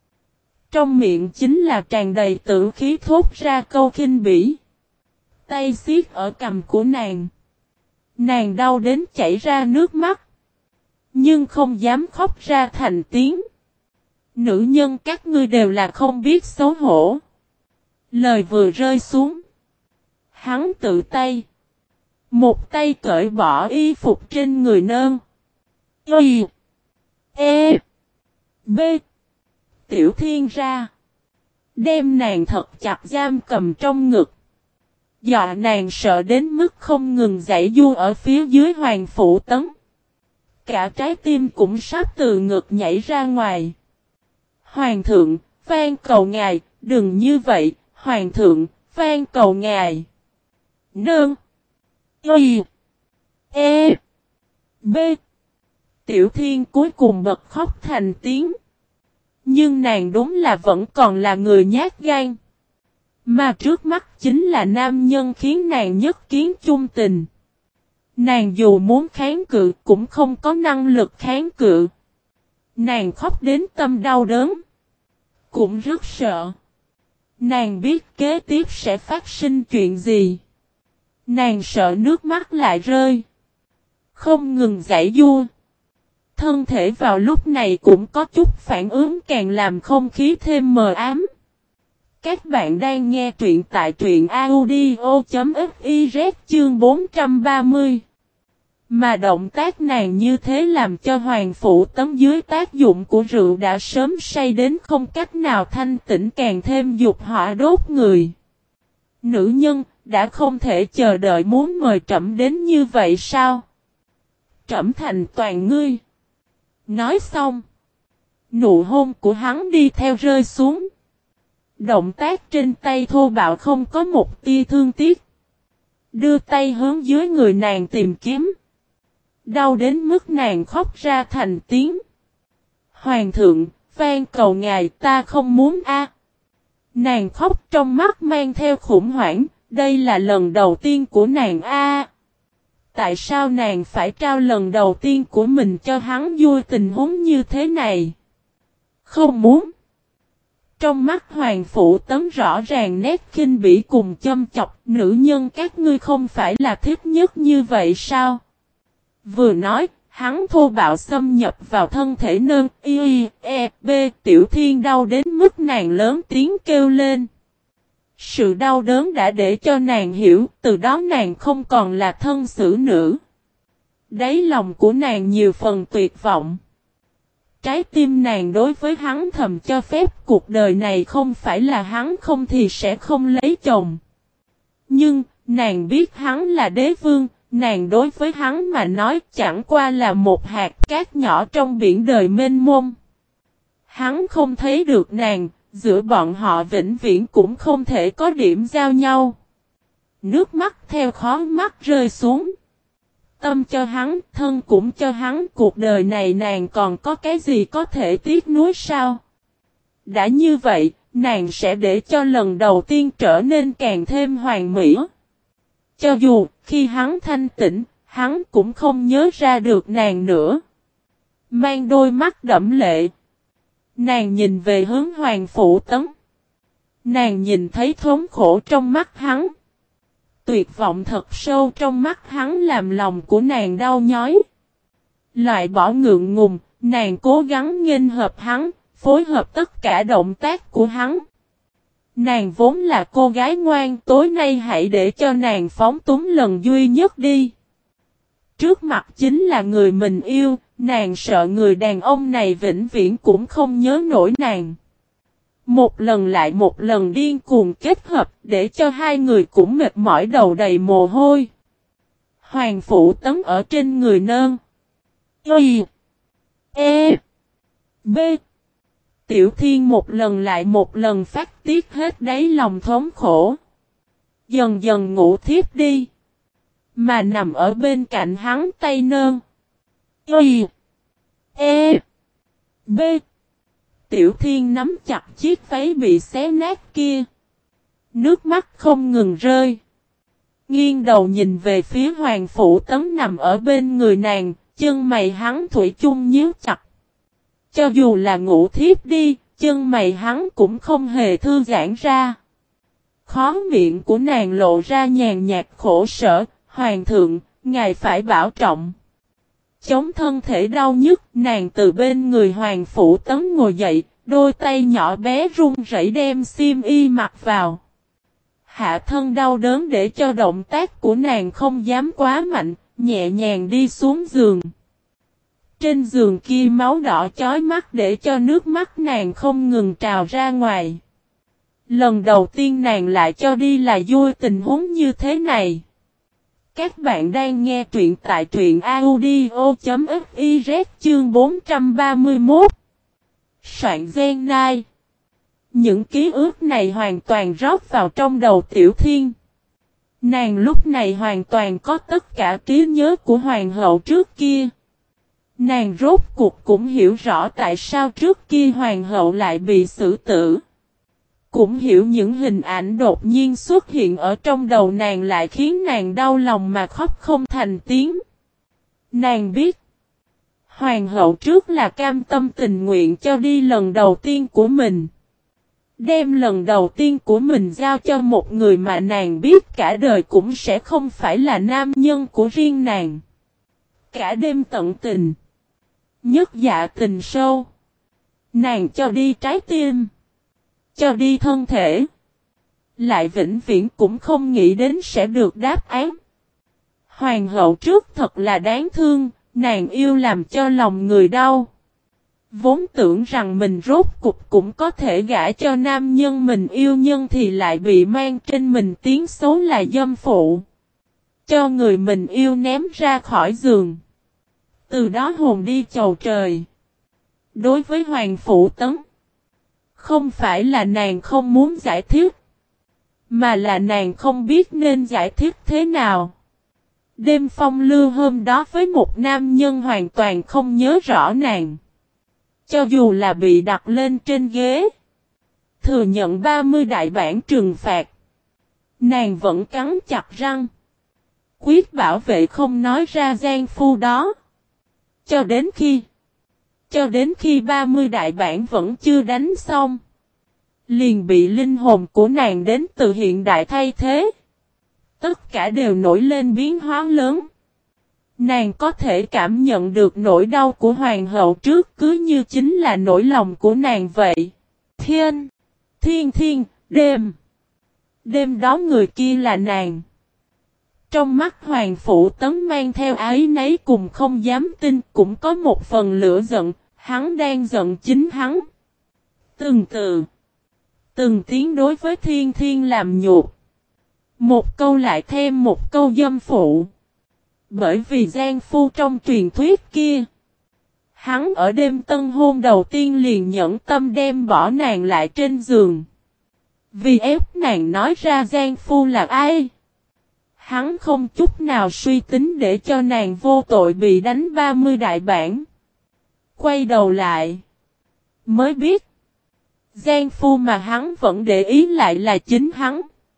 Trong miệng chính là tràn đầy tử khí, thốt ra câu khinh bỉ. Tay siết ở cằm của nàng. Nàng đau đến chảy ra nước mắt. Nhưng không dám khóc ra thành tiếng. Nữ nhân các ngươi đều là không biết xấu hổ. Lời vừa rơi xuống. Hắn tự tay. Một tay cởi bỏ y phục trên người nơn. Y. E. B. Tiểu Thiên ra. Đem nàng thật chặt giam cầm trong ngực. Dọa nàng sợ đến mức không ngừng giãy giụa ở phía dưới Hoàng Phủ Tấn. Cả trái tim cũng sắp từ ngực nhảy ra ngoài. Hoàng thượng, van cầu ngài, đừng như vậy, Hoàng thượng, van cầu ngài. Nương. Y. E. B. Tiểu Thiên cuối cùng bật khóc thành tiếng. Nhưng nàng đúng là vẫn còn là người nhát gan. Mà trước mắt chính là nam nhân khiến nàng nhất kiến chung tình. Nàng dù muốn kháng cự cũng không có năng lực kháng cự. Nàng khóc đến tâm đau đớn. Cũng rất sợ. Nàng biết kế tiếp sẽ phát sinh chuyện gì. Nàng sợ nước mắt lại rơi. Không ngừng giãy giụa. Thân thể vào lúc này cũng có chút phản ứng, càng làm không khí thêm mờ ám. Các bạn đang nghe truyện tại truyện audio.fiz chương bốn trăm ba mươi. Mà động tác nàng như thế làm cho Hoàng Phủ Tấn dưới tác dụng của rượu đã sớm say đến không cách nào thanh tĩnh, càng thêm dục hỏa đốt người. Nữ nhân đã không thể chờ đợi muốn mời trẫm đến như vậy sao? Trẫm thành toàn ngươi. Nói xong. Nụ hôn của hắn đi theo rơi xuống. Động tác trên tay thô bạo không có một tia thương tiếc. Đưa tay hướng dưới người nàng tìm kiếm. Đau đến mức nàng khóc ra thành tiếng. Hoàng thượng, van cầu ngài, ta không muốn a. Nàng khóc trong mắt mang theo khủng hoảng, đây là lần đầu tiên của nàng a. Tại sao nàng phải trao lần đầu tiên của mình cho hắn vui tình huống như thế này? Không muốn. Trong mắt Hoàng Phủ Tấn rõ ràng nét khinh bỉ cùng châm chọc, nữ nhân các ngươi không phải là thích nhất như vậy sao? Vừa nói, hắn thô bạo xâm nhập vào thân thể nơn y e b Tiểu Thiên đau đến mức nàng lớn tiếng kêu lên. Sự đau đớn đã để cho nàng hiểu, từ đó nàng không còn là thân xử nữ. Đáy lòng của nàng nhiều phần tuyệt vọng. Trái tim nàng đối với hắn thầm cho phép cuộc đời này không phải là hắn không thì sẽ không lấy chồng. Nhưng, nàng biết hắn là đế vương, nàng đối với hắn mà nói chẳng qua là một hạt cát nhỏ trong biển đời mênh mông. Hắn không thấy được nàng, giữa bọn họ vĩnh viễn cũng không thể có điểm giao nhau. Nước mắt theo khóe mắt rơi xuống. Tâm cho hắn, thân cũng cho hắn, cuộc đời này nàng còn có cái gì có thể tiếc nuối sao? Đã như vậy, nàng sẽ để cho lần đầu tiên trở nên càng thêm hoàn mỹ. Cho dù, khi hắn thanh tĩnh, hắn cũng không nhớ ra được nàng nữa. Mang đôi mắt đẫm lệ. Nàng nhìn về hướng Hoàng Phủ Tấn. Nàng nhìn thấy thống khổ trong mắt hắn. Tuyệt vọng thật sâu trong mắt hắn làm lòng của nàng đau nhói. Loại bỏ ngượng ngùng, nàng cố gắng nghênh hợp hắn, phối hợp tất cả động tác của hắn. Nàng vốn là cô gái ngoan, tối nay hãy để cho nàng phóng túng lần duy nhất đi. Trước mặt chính là người mình yêu, nàng sợ người đàn ông này vĩnh viễn cũng không nhớ nổi nàng. Một lần lại một lần điên cuồng kết hợp để cho hai người cũng mệt mỏi đầu đầy mồ hôi. Hoàng Phủ Tấn ở trên người nơn. Y. E. B. Tiểu Thiên một lần lại một lần phát tiết hết đáy lòng thống khổ. Dần dần ngủ thiếp đi. Mà nằm ở bên cạnh hắn tay nơn. Y. E. B. Tiểu Thiên nắm chặt chiếc váy bị xé nát kia. Nước mắt không ngừng rơi. Nghiêng đầu nhìn về phía Hoàng Phủ Tấn nằm ở bên người nàng, chân mày hắn thủy chung nhíu chặt. Cho dù là ngủ thiếp đi, chân mày hắn cũng không hề thư giãn ra. Khó miệng của nàng lộ ra nhàn nhạt khổ sở, Hoàng thượng, ngài phải bảo trọng. Chống thân thể đau nhức, nàng từ bên người Hoàng Phủ Tấn ngồi dậy, đôi tay nhỏ bé run rẩy đem xiêm y mặc vào. Hạ thân đau đớn để cho động tác của nàng không dám quá mạnh, nhẹ nhàng đi xuống giường. Trên giường kia máu đỏ chói mắt để cho nước mắt nàng không ngừng trào ra ngoài. Lần đầu tiên nàng lại cho đi là vui tình huống như thế này. Các bạn đang nghe truyện tại truyện audio.fiz chương bốn trăm ba mươi mốt. Soạn Gen Nai. Những ký ức này hoàn toàn rót vào trong đầu Tiểu Thiên. Nàng lúc này hoàn toàn có tất cả trí nhớ của hoàng hậu trước kia. Nàng rốt cuộc cũng hiểu rõ tại sao trước kia hoàng hậu lại bị xử tử. Cũng hiểu những hình ảnh đột nhiên xuất hiện ở trong đầu nàng lại khiến nàng đau lòng mà khóc không thành tiếng. Nàng biết, hoàng hậu trước là cam tâm tình nguyện cho đi lần đầu tiên của mình. Đem lần đầu tiên của mình giao cho một người mà nàng biết cả đời cũng sẽ không phải là nam nhân của riêng nàng. Cả đêm tận tình, nhất dạ tình sâu. Nàng cho đi trái tim, cho đi thân thể. Lại vĩnh viễn cũng không nghĩ đến sẽ được đáp án. Hoàng hậu trước thật là đáng thương, nàng yêu làm cho lòng người đau. Vốn tưởng rằng mình rốt cục cũng có thể gả cho nam nhân mình yêu nhân thì lại bị mang trên mình tiếng xấu là dâm phụ. Cho người mình yêu ném ra khỏi giường. Từ đó hồn đi chầu trời. Đối với Hoàng Phủ Tấn, không phải là nàng không muốn giải thích, mà là nàng không biết nên giải thích thế nào. Đêm phong lưu hôm đó với một nam nhân hoàn toàn không nhớ rõ nàng. Cho dù là bị đặt lên trên ghế, thừa nhận ba mươi đại bản trừng phạt, nàng vẫn cắn chặt răng, quyết bảo vệ không nói ra gian phu đó. Cho đến khi, cho đến khi ba mươi đại bản vẫn chưa đánh xong, liền bị linh hồn của nàng đến từ hiện đại thay thế. Tất cả đều nổi lên biến hóa lớn. Nàng có thể cảm nhận được nỗi đau của hoàng hậu trước cứ như chính là nỗi lòng của nàng vậy. Thiên, thiên thiên, đêm. Đêm đó người kia là nàng. Trong mắt Hoàng Phủ Tấn mang theo áy náy cùng không dám tin, cũng có một phần lửa giận, hắn đang giận chính hắn. Từng từ, từng tiếng đối với Thiên Thiên làm nhục. Một câu lại thêm một câu dâm phụ. Bởi vì gian phu trong truyền thuyết kia, hắn ở đêm tân hôn đầu tiên liền nhẫn tâm đem bỏ nàng lại trên giường. Vì ép nàng nói ra gian phu là ai. Hắn không chút nào suy tính để cho nàng vô tội bị đánh ba mươi đại bản. Quay đầu lại, mới biết, gian phu mà hắn vẫn để ý lại là chính hắn.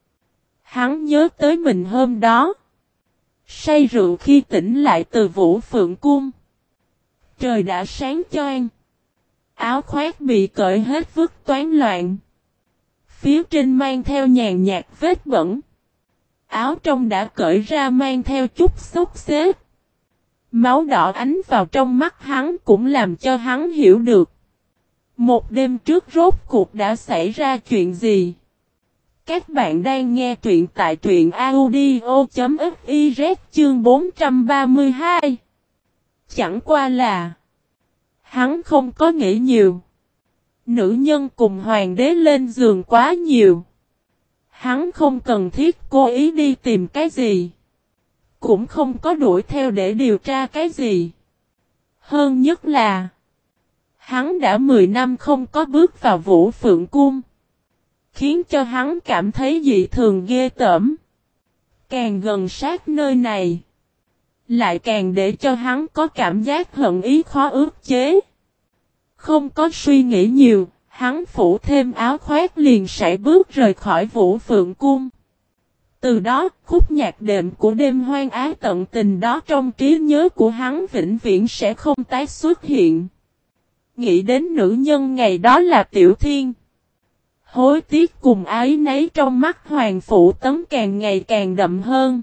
Hắn nhớ tới mình hôm đó, say rượu khi tỉnh lại từ Vũ Phượng Cung. Trời đã sáng choang, áo khoác bị cởi hết vứt toán loạn. Phía trên mang theo nhàn nhạt vết bẩn. Áo trong đã cởi ra mang theo chút xốc xếp. Máu đỏ ánh vào trong mắt hắn cũng làm cho hắn hiểu được. Một đêm trước rốt cuộc đã xảy ra chuyện gì? Các bạn đang nghe truyện tại truyện audio.fiz chương bốn trăm ba mươi hai. Chẳng qua là hắn không có nghĩ nhiều. Nữ nhân cùng hoàng đế lên giường quá nhiều. Hắn không cần thiết cố ý đi tìm cái gì. Cũng không có đuổi theo để điều tra cái gì. Hơn nhất là hắn đã mười năm không có bước vào Vũ Phượng Cung. Khiến cho hắn cảm thấy dị thường ghê tởm. Càng gần sát nơi này, lại càng để cho hắn có cảm giác hận ý khó ức chế. Không có suy nghĩ nhiều, hắn phủ thêm áo khoác liền sải bước rời khỏi Vũ Phượng Cung. Từ đó, khúc nhạc đệm của đêm hoang ái tận tình đó trong trí nhớ của hắn vĩnh viễn sẽ không tái xuất hiện. Nghĩ đến nữ nhân ngày đó là Tiểu Thiên. Hối tiếc cùng ái nấy trong mắt Hoàng Phủ Tấn càng ngày càng đậm hơn.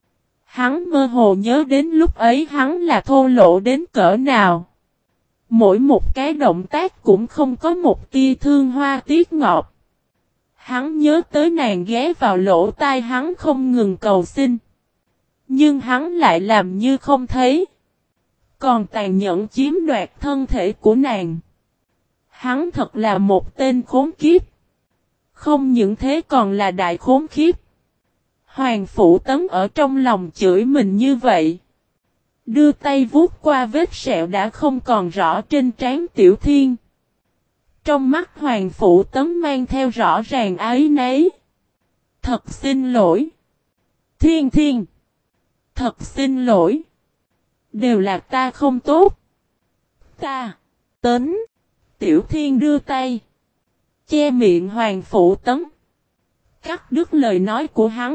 Hắn mơ hồ nhớ đến lúc ấy hắn là thô lỗ đến cỡ nào. Mỗi một cái động tác cũng không có một tia thương hoa tiếc ngọt. Hắn nhớ tới nàng ghé vào lỗ tai hắn không ngừng cầu xin. Nhưng hắn lại làm như không thấy. Còn tàn nhẫn chiếm đoạt thân thể của nàng. Hắn thật là một tên khốn kiếp. Không những thế còn là đại khốn kiếp. Hoàng Phủ Tấn ở trong lòng chửi mình như vậy. Đưa tay vuốt qua vết sẹo đã không còn rõ trên trán Tiểu Thiên. Trong mắt Hoàng Phủ Tấn mang theo rõ ràng áy náy. Thật xin lỗi. Thiên Thiên. Thật xin lỗi. Đều là ta không tốt. Ta. Tấn. Tiểu Thiên đưa tay. Che miệng Hoàng Phủ Tấn. Cắt đứt lời nói của hắn.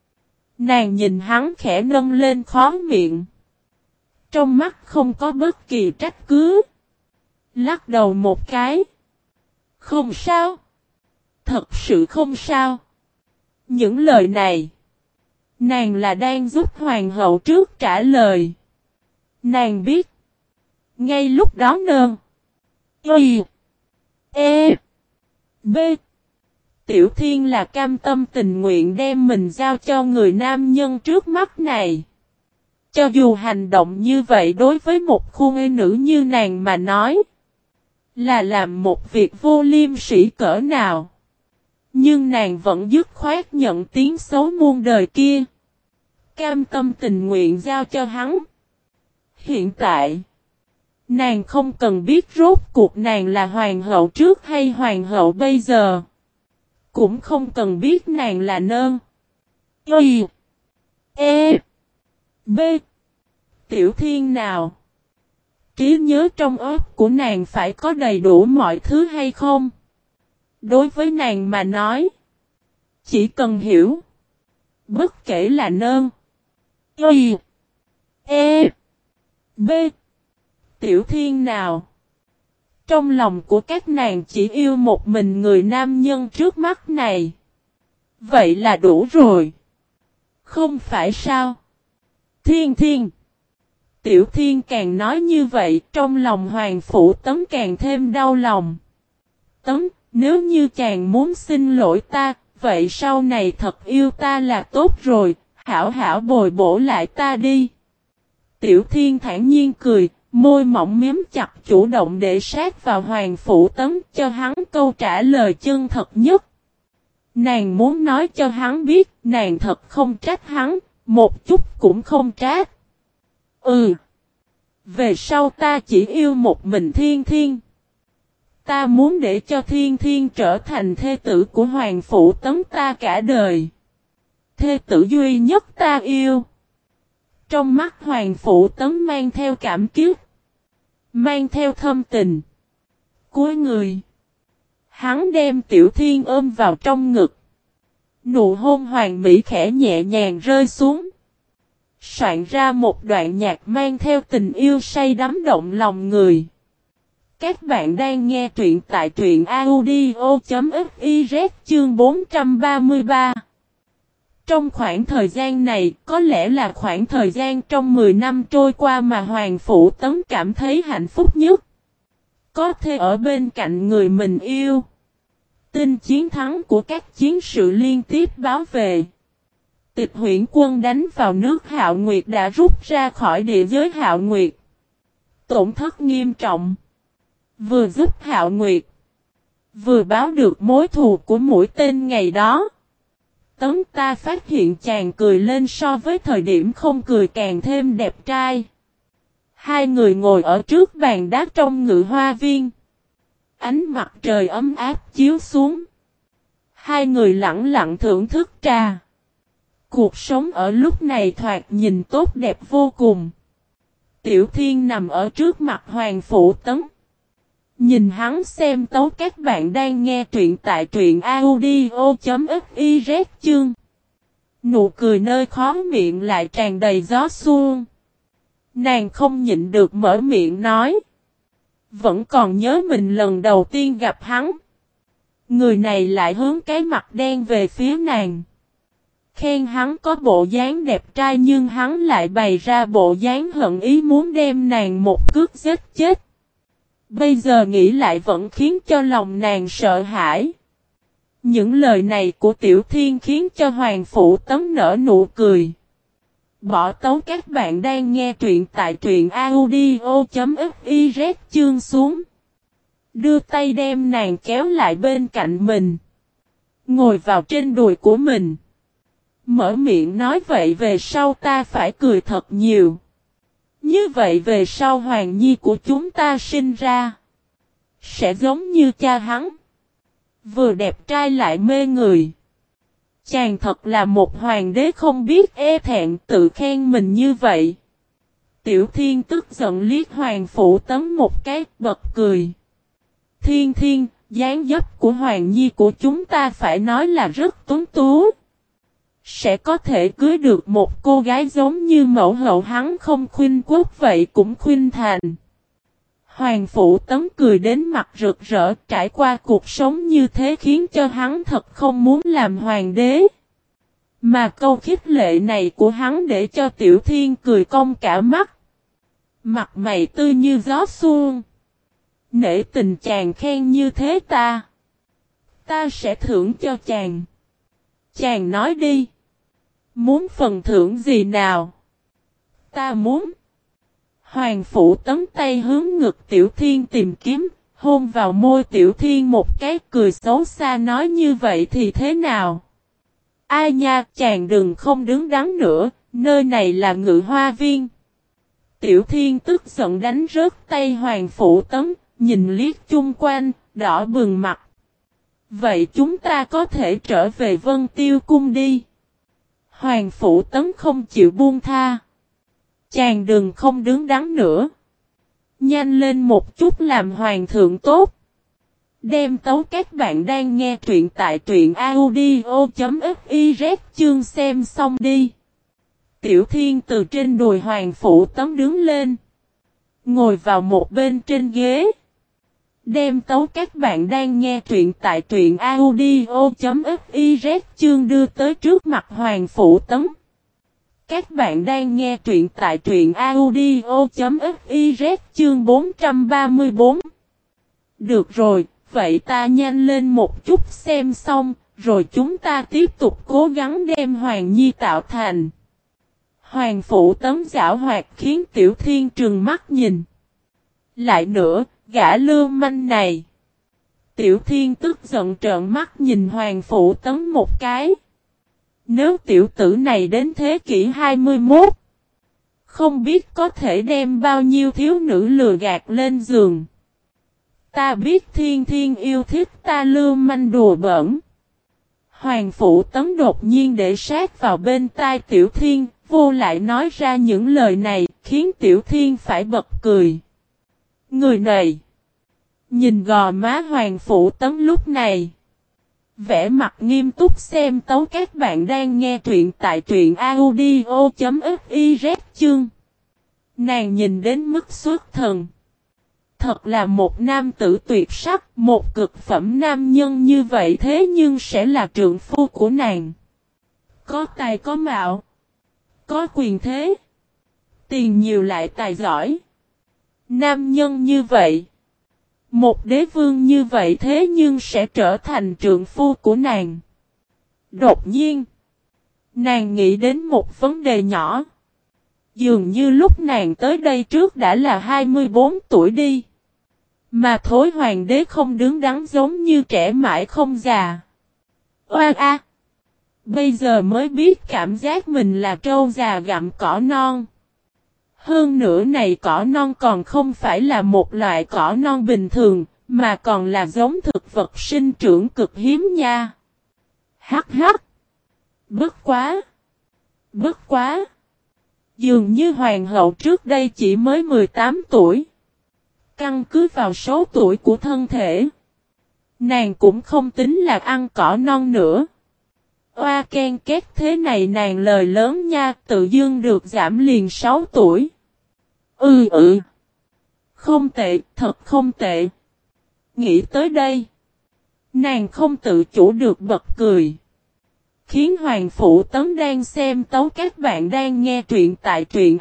Nàng nhìn hắn khẽ nâng lên khóe miệng. Trong mắt không có bất kỳ trách cứ. Lắc đầu một cái. Không sao. Thật sự không sao. Những lời này. Nàng là đang giúp hoàng hậu trước trả lời. Nàng biết. Ngay lúc đó nơn. Y. E. B. Tiểu Thiên là cam tâm tình nguyện đem mình giao cho người nam nhân trước mắt này. Cho dù hành động như vậy đối với một khuê nữ như nàng mà nói. Là làm một việc vô liêm sỉ cỡ nào. Nhưng nàng vẫn dứt khoát nhận tiếng xấu muôn đời kia. Cam tâm tình nguyện giao cho hắn. Hiện tại, nàng không cần biết rốt cuộc nàng là hoàng hậu trước hay hoàng hậu bây giờ. Cũng không cần biết nàng là nơn. Y. E. B. Tiểu Thiên nào. Trí nhớ trong óc của nàng phải có đầy đủ mọi thứ hay không? Đối với nàng mà nói. Chỉ cần hiểu. Bất kể là nơn. Y. E. B. Tiểu Thiên nào. Trong lòng của các nàng chỉ yêu một mình người nam nhân trước mắt này. Vậy là đủ rồi. Không phải sao? Thiên Thiên. Tiểu Thiên càng nói như vậy, trong lòng Hoàng Phủ Tấn càng thêm đau lòng. Tấn, nếu như chàng muốn xin lỗi ta, vậy sau này thật yêu ta là tốt rồi, hảo hảo bồi bổ lại ta đi. Tiểu Thiên thản nhiên cười, môi mỏng miếm chặt chủ động để sát vào Hoàng Phủ Tấn cho hắn câu trả lời chân thật nhất. Nàng muốn nói cho hắn biết, nàng thật không trách hắn, một chút cũng không trách. Ừ. Về sau ta chỉ yêu một mình Thiên Thiên. Ta muốn để cho Thiên Thiên trở thành thê tử của Hoàng Phủ Tấn ta cả đời. Thê tử duy nhất ta yêu. Trong mắt Hoàng Phủ Tấn mang theo cảm kiếp. Mang theo thâm tình. Cuối người. Hắn đem Tiểu Thiên ôm vào trong ngực. Nụ hôn hoàng mỹ khẽ nhẹ nhàng rơi xuống. Soạn ra một đoạn nhạc mang theo tình yêu say đắm động lòng người. Các bạn đang nghe truyện tại truyện audio.fiz chương bốn trăm ba mươi ba. Trong khoảng thời gian này, có lẽ là khoảng thời gian trong mười năm trôi qua mà Hoàng Phủ Tấn cảm thấy hạnh phúc nhất. Có thể ở bên cạnh người mình yêu. Tin chiến thắng của các chiến sự liên tiếp báo về. Tịch Huyễn quân đánh vào nước Hạo Nguyệt đã rút ra khỏi địa giới Hạo Nguyệt. Tổn thất nghiêm trọng. Vừa giúp Hạo Nguyệt. Vừa báo được mối thù của mũi tên ngày đó. Tấn ta phát hiện chàng cười lên so với thời điểm không cười càng thêm đẹp trai. Hai người ngồi ở trước bàn đá trong ngự hoa viên. Ánh mặt trời ấm áp chiếu xuống. Hai người lặng lặng thưởng thức trà. Cuộc sống ở lúc này thoạt nhìn tốt đẹp vô cùng. Tiểu Thiên nằm ở trước mặt Hoàng Phủ Tấn. Nhìn hắn xem tấu. Các bạn đang nghe truyện tại truyện audio.fiz chương. Nụ cười nơi khóe miệng lại tràn đầy gió xuông. Nàng không nhịn được mở miệng nói. Vẫn còn nhớ mình lần đầu tiên gặp hắn. Người này lại hướng cái mặt đen về phía nàng. Khen hắn có bộ dáng đẹp trai nhưng hắn lại bày ra bộ dáng hận ý muốn đem nàng một cước giết chết. Bây giờ nghĩ lại vẫn khiến cho lòng nàng sợ hãi. Những lời này của Tiểu Thiên khiến cho Hoàng Phủ Tấn nở nụ cười. Bỏ tấu. Các bạn đang nghe truyện tại truyện audio.fiz chương xuống. Đưa tay đem nàng kéo lại bên cạnh mình. Ngồi vào trên đùi của mình. Mở miệng nói vậy về sau ta phải cười thật nhiều. Như vậy về sau Hoàng Nhi của chúng ta sinh ra. Sẽ giống như cha hắn. Vừa đẹp trai lại mê người. Chàng thật là một hoàng đế không biết e thẹn tự khen mình như vậy. Tiểu Thiên tức giận liếc Hoàng Phủ Tấn một cái bật cười. Thiên Thiên, dáng dấp của Hoàng Nhi của chúng ta phải nói là rất tuấn tú. Sẽ có thể cưới được một cô gái giống như mẫu hậu hắn không khuynh quốc vậy cũng khuynh thành. Hoàng Phủ Tấn cười đến mặt rực rỡ, trải qua cuộc sống như thế khiến cho hắn thật không muốn làm hoàng đế. Mà câu khích lệ này của hắn để cho Tiểu Thiên cười cong cả mắt. Mặt mày tươi như gió xuông. Nể tình chàng khen như thế ta. Ta sẽ thưởng cho chàng. Chàng nói đi. Muốn phần thưởng gì nào? Ta muốn. Hoàng Phủ Tấn tay hướng ngực Tiểu Thiên tìm kiếm, hôn vào môi Tiểu Thiên một cái cười xấu xa nói như vậy thì thế nào? Ai nha, chàng đừng không đứng đắn nữa, nơi này là ngự hoa viên. Tiểu Thiên tức giận đánh rớt tay Hoàng Phủ Tấn, nhìn liếc chung quanh, đỏ bừng mặt. Vậy chúng ta có thể trở về Vân Tiêu Cung đi. Hoàng Phủ Tấn không chịu buông tha. Chàng đừng không đứng đắn nữa. Nhanh lên một chút làm hoàng thượng tốt. Đem tấu. Các bạn đang nghe truyện tại truyện audio.fiz chương xem xong đi. Tiểu Thiên từ trên đùi Hoàng Phủ Tấn đứng lên. Ngồi vào một bên trên ghế. Đem tấu. Các bạn đang nghe truyện tại truyện audio.fiz chương đưa tới trước mặt Hoàng Phủ Tấn. Các bạn đang nghe truyện tại truyện audio.fiz chương bốn trăm ba mươi bốn. Được rồi, vậy ta nhanh lên một chút xem xong, Rồi chúng ta tiếp tục cố gắng đem Hoàng Nhi tạo thành. Hoàng Phụ Tấn giảo hoạt khiến Tiểu Thiên trừng mắt nhìn. Lại nữa, gã lưu manh này. Tiểu Thiên tức giận trợn mắt nhìn Hoàng Phụ Tấn một cái. Nếu tiểu tử này đến thế kỷ hai mươi mốt, không biết có thể đem bao nhiêu thiếu nữ lừa gạt lên giường. Ta biết Thiên Thiên yêu thích ta lưu manh đùa bỡn. Hoàng Phụ Tấn đột nhiên để sát vào bên tai Tiểu Thiên, vô lại nói ra những lời này, khiến Tiểu Thiên phải bật cười. Người này, nhìn gò má Hoàng Phụ Tấn lúc này, vẻ mặt nghiêm túc xem tấu. Các bạn đang nghe truyện tại truyện audio.fiz chương. Nàng nhìn đến mức xuất thần. Thật là một nam tử tuyệt sắc, một cực phẩm nam nhân như vậy thế nhưng sẽ là trượng phu của nàng. Có tài có mạo, có quyền thế, tiền nhiều lại tài giỏi. Nam nhân như vậy, một đế vương như vậy thế nhưng sẽ trở thành trượng phu của nàng. Đột nhiên, nàng nghĩ đến một vấn đề nhỏ. Dường như lúc nàng tới đây trước đã là hai mươi bốn tuổi đi. Mà thối hoàng đế không đứng đắn giống như trẻ mãi không già. Oa a! Bây giờ mới biết cảm giác mình là trâu già gặm cỏ non. Hơn nữa này cỏ non còn không phải là một loại cỏ non bình thường, mà còn là giống thực vật sinh trưởng cực hiếm nha. Hắc hắc! Bất quá! Bất quá! Dường như hoàng hậu trước đây chỉ mới mười tám tuổi. Căn cứ vào số tuổi của thân thể, nàng cũng không tính là ăn cỏ non nữa. Oa ken két thế này nàng lời lớn nha, tự dưng được giảm liền sáu tuổi. Ừ ừ. Không tệ, thật không tệ. Nghĩ tới đây, nàng không tự chủ được bật cười. Khiến Hoàng Phụ Tấn đang xem tấu. Các bạn đang nghe truyện tại truyện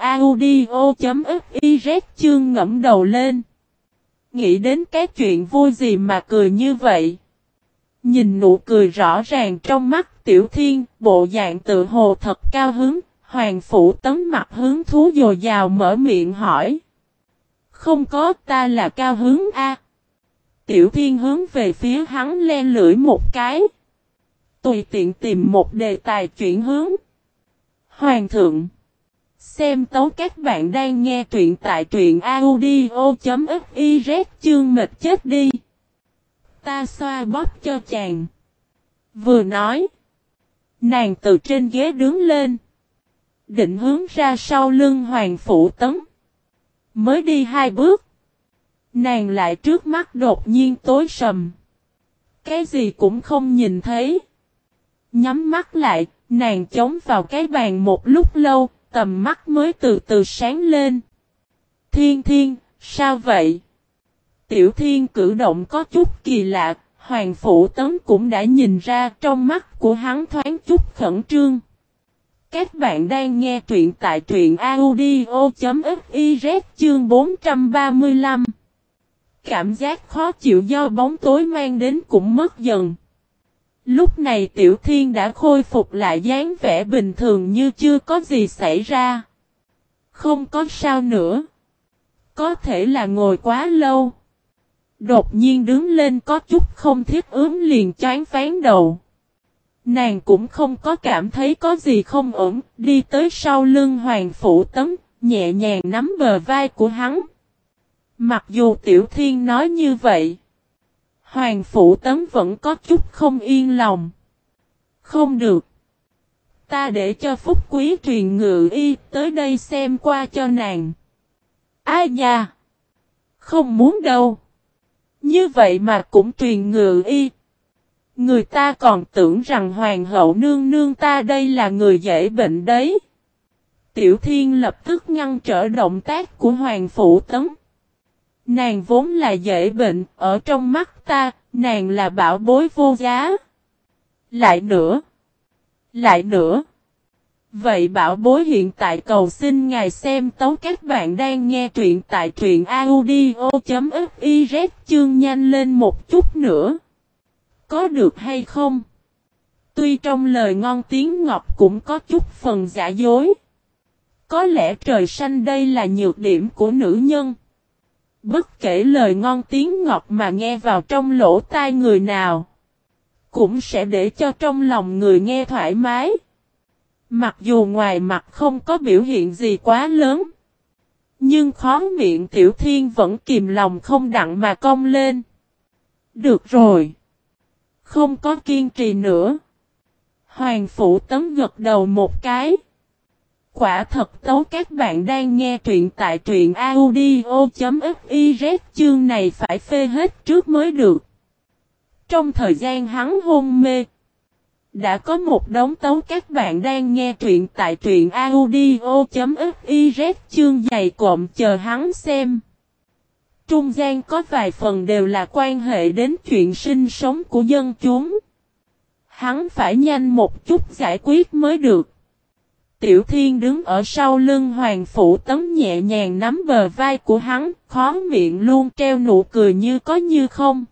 audio.fiz chương ngẫm đầu lên. Nghĩ đến cái chuyện vui gì mà cười như vậy. Nhìn nụ cười rõ ràng trong mắt Tiểu Thiên, bộ dạng tự hồ thật cao hứng. Hoàng Phụ Tấn mặt hứng thú dồi dào mở miệng hỏi. Không có, ta là cao hứng a. Tiểu Thiên hướng về phía hắn le lưỡi một cái. Tùy tiện tìm một đề tài chuyển hướng. Hoàng thượng, xem tấu. Các bạn đang nghe truyện tại truyện audio.fiz chương mệt chết đi. Ta xoa bóp cho chàng. Vừa nói, nàng từ trên ghế đứng lên, định hướng ra sau lưng Hoàng Phụ Tấn. Mới đi hai bước, nàng lại trước mắt đột nhiên tối sầm. Cái gì cũng không nhìn thấy. Nhắm mắt lại, nàng chống vào cái bàn một lúc lâu, tầm mắt mới từ từ sáng lên. Thiên Thiên, sao vậy? Tiểu Thiên cử động có chút kỳ lạ, Hoàng Phụ Tấn cũng đã nhìn ra, trong mắt của hắn thoáng chút khẩn trương. Các bạn đang nghe truyện tại truyện audio.fiz chương bốn trăm ba mươi lăm. Cảm giác khó chịu do bóng tối mang đến cũng mất dần. Lúc này Tiểu Thiên đã khôi phục lại dáng vẻ bình thường như chưa có gì xảy ra. Không có sao nữa. Có thể là ngồi quá lâu. Đột nhiên đứng lên có chút không thiết ướm liền choáng váng đầu. Nàng cũng không có cảm thấy có gì không ổn, đi tới sau lưng Hoàng Phụ Tấn, nhẹ nhàng nắm bờ vai của hắn. Mặc dù Tiểu Thiên nói như vậy, Hoàng Phụ Tấn vẫn có chút không yên lòng. Không được. Ta để cho Phúc Quý truyền ngự y tới đây xem qua cho nàng. Ai nha? Không muốn đâu. Như vậy mà cũng truyền ngự y. Người ta còn tưởng rằng Hoàng hậu nương nương ta đây là người dễ bệnh đấy. Tiểu Thiên lập tức ngăn trở động tác của Hoàng Phụ Tấn. Nàng vốn là dễ bệnh, ở trong mắt ta, nàng là bảo bối vô giá. Lại nữa. Lại nữa. Vậy bảo bối hiện tại cầu xin ngài xem tấu. Các bạn đang nghe truyện tại truyện audio.fiz chương nhanh lên một chút nữa. Có được hay không? Tuy trong lời ngon tiếng ngọt cũng có chút phần giả dối. Có lẽ trời xanh đây là nhược điểm của nữ nhân. Bất kể lời ngon tiếng ngọt mà nghe vào trong lỗ tai người nào, cũng sẽ để cho trong lòng người nghe thoải mái. Mặc dù ngoài mặt không có biểu hiện gì quá lớn, nhưng khó miệng Tiểu Thiên vẫn kìm lòng không đặng mà cong lên. Được rồi. Không có kiên trì nữa. Hoàng Phủ Tấn gật đầu một cái. Quả thật tấu các bạn đang nghe truyện tại truyện audio.fiz, chương này phải phê hết trước mới được. Trong thời gian hắn hôn mê, đã có một đống tấu các bạn đang nghe truyện tại truyện audio.fiz chương dày cộm chờ hắn xem. Trung gian có vài phần đều là quan hệ đến chuyện sinh sống của dân chúng. Hắn phải nhanh một chút giải quyết mới được. Tiểu Thiên đứng ở sau lưng Hoàng Phủ Tấn nhẹ nhàng nắm bờ vai của hắn, khó miệng luôn treo nụ cười như có như không.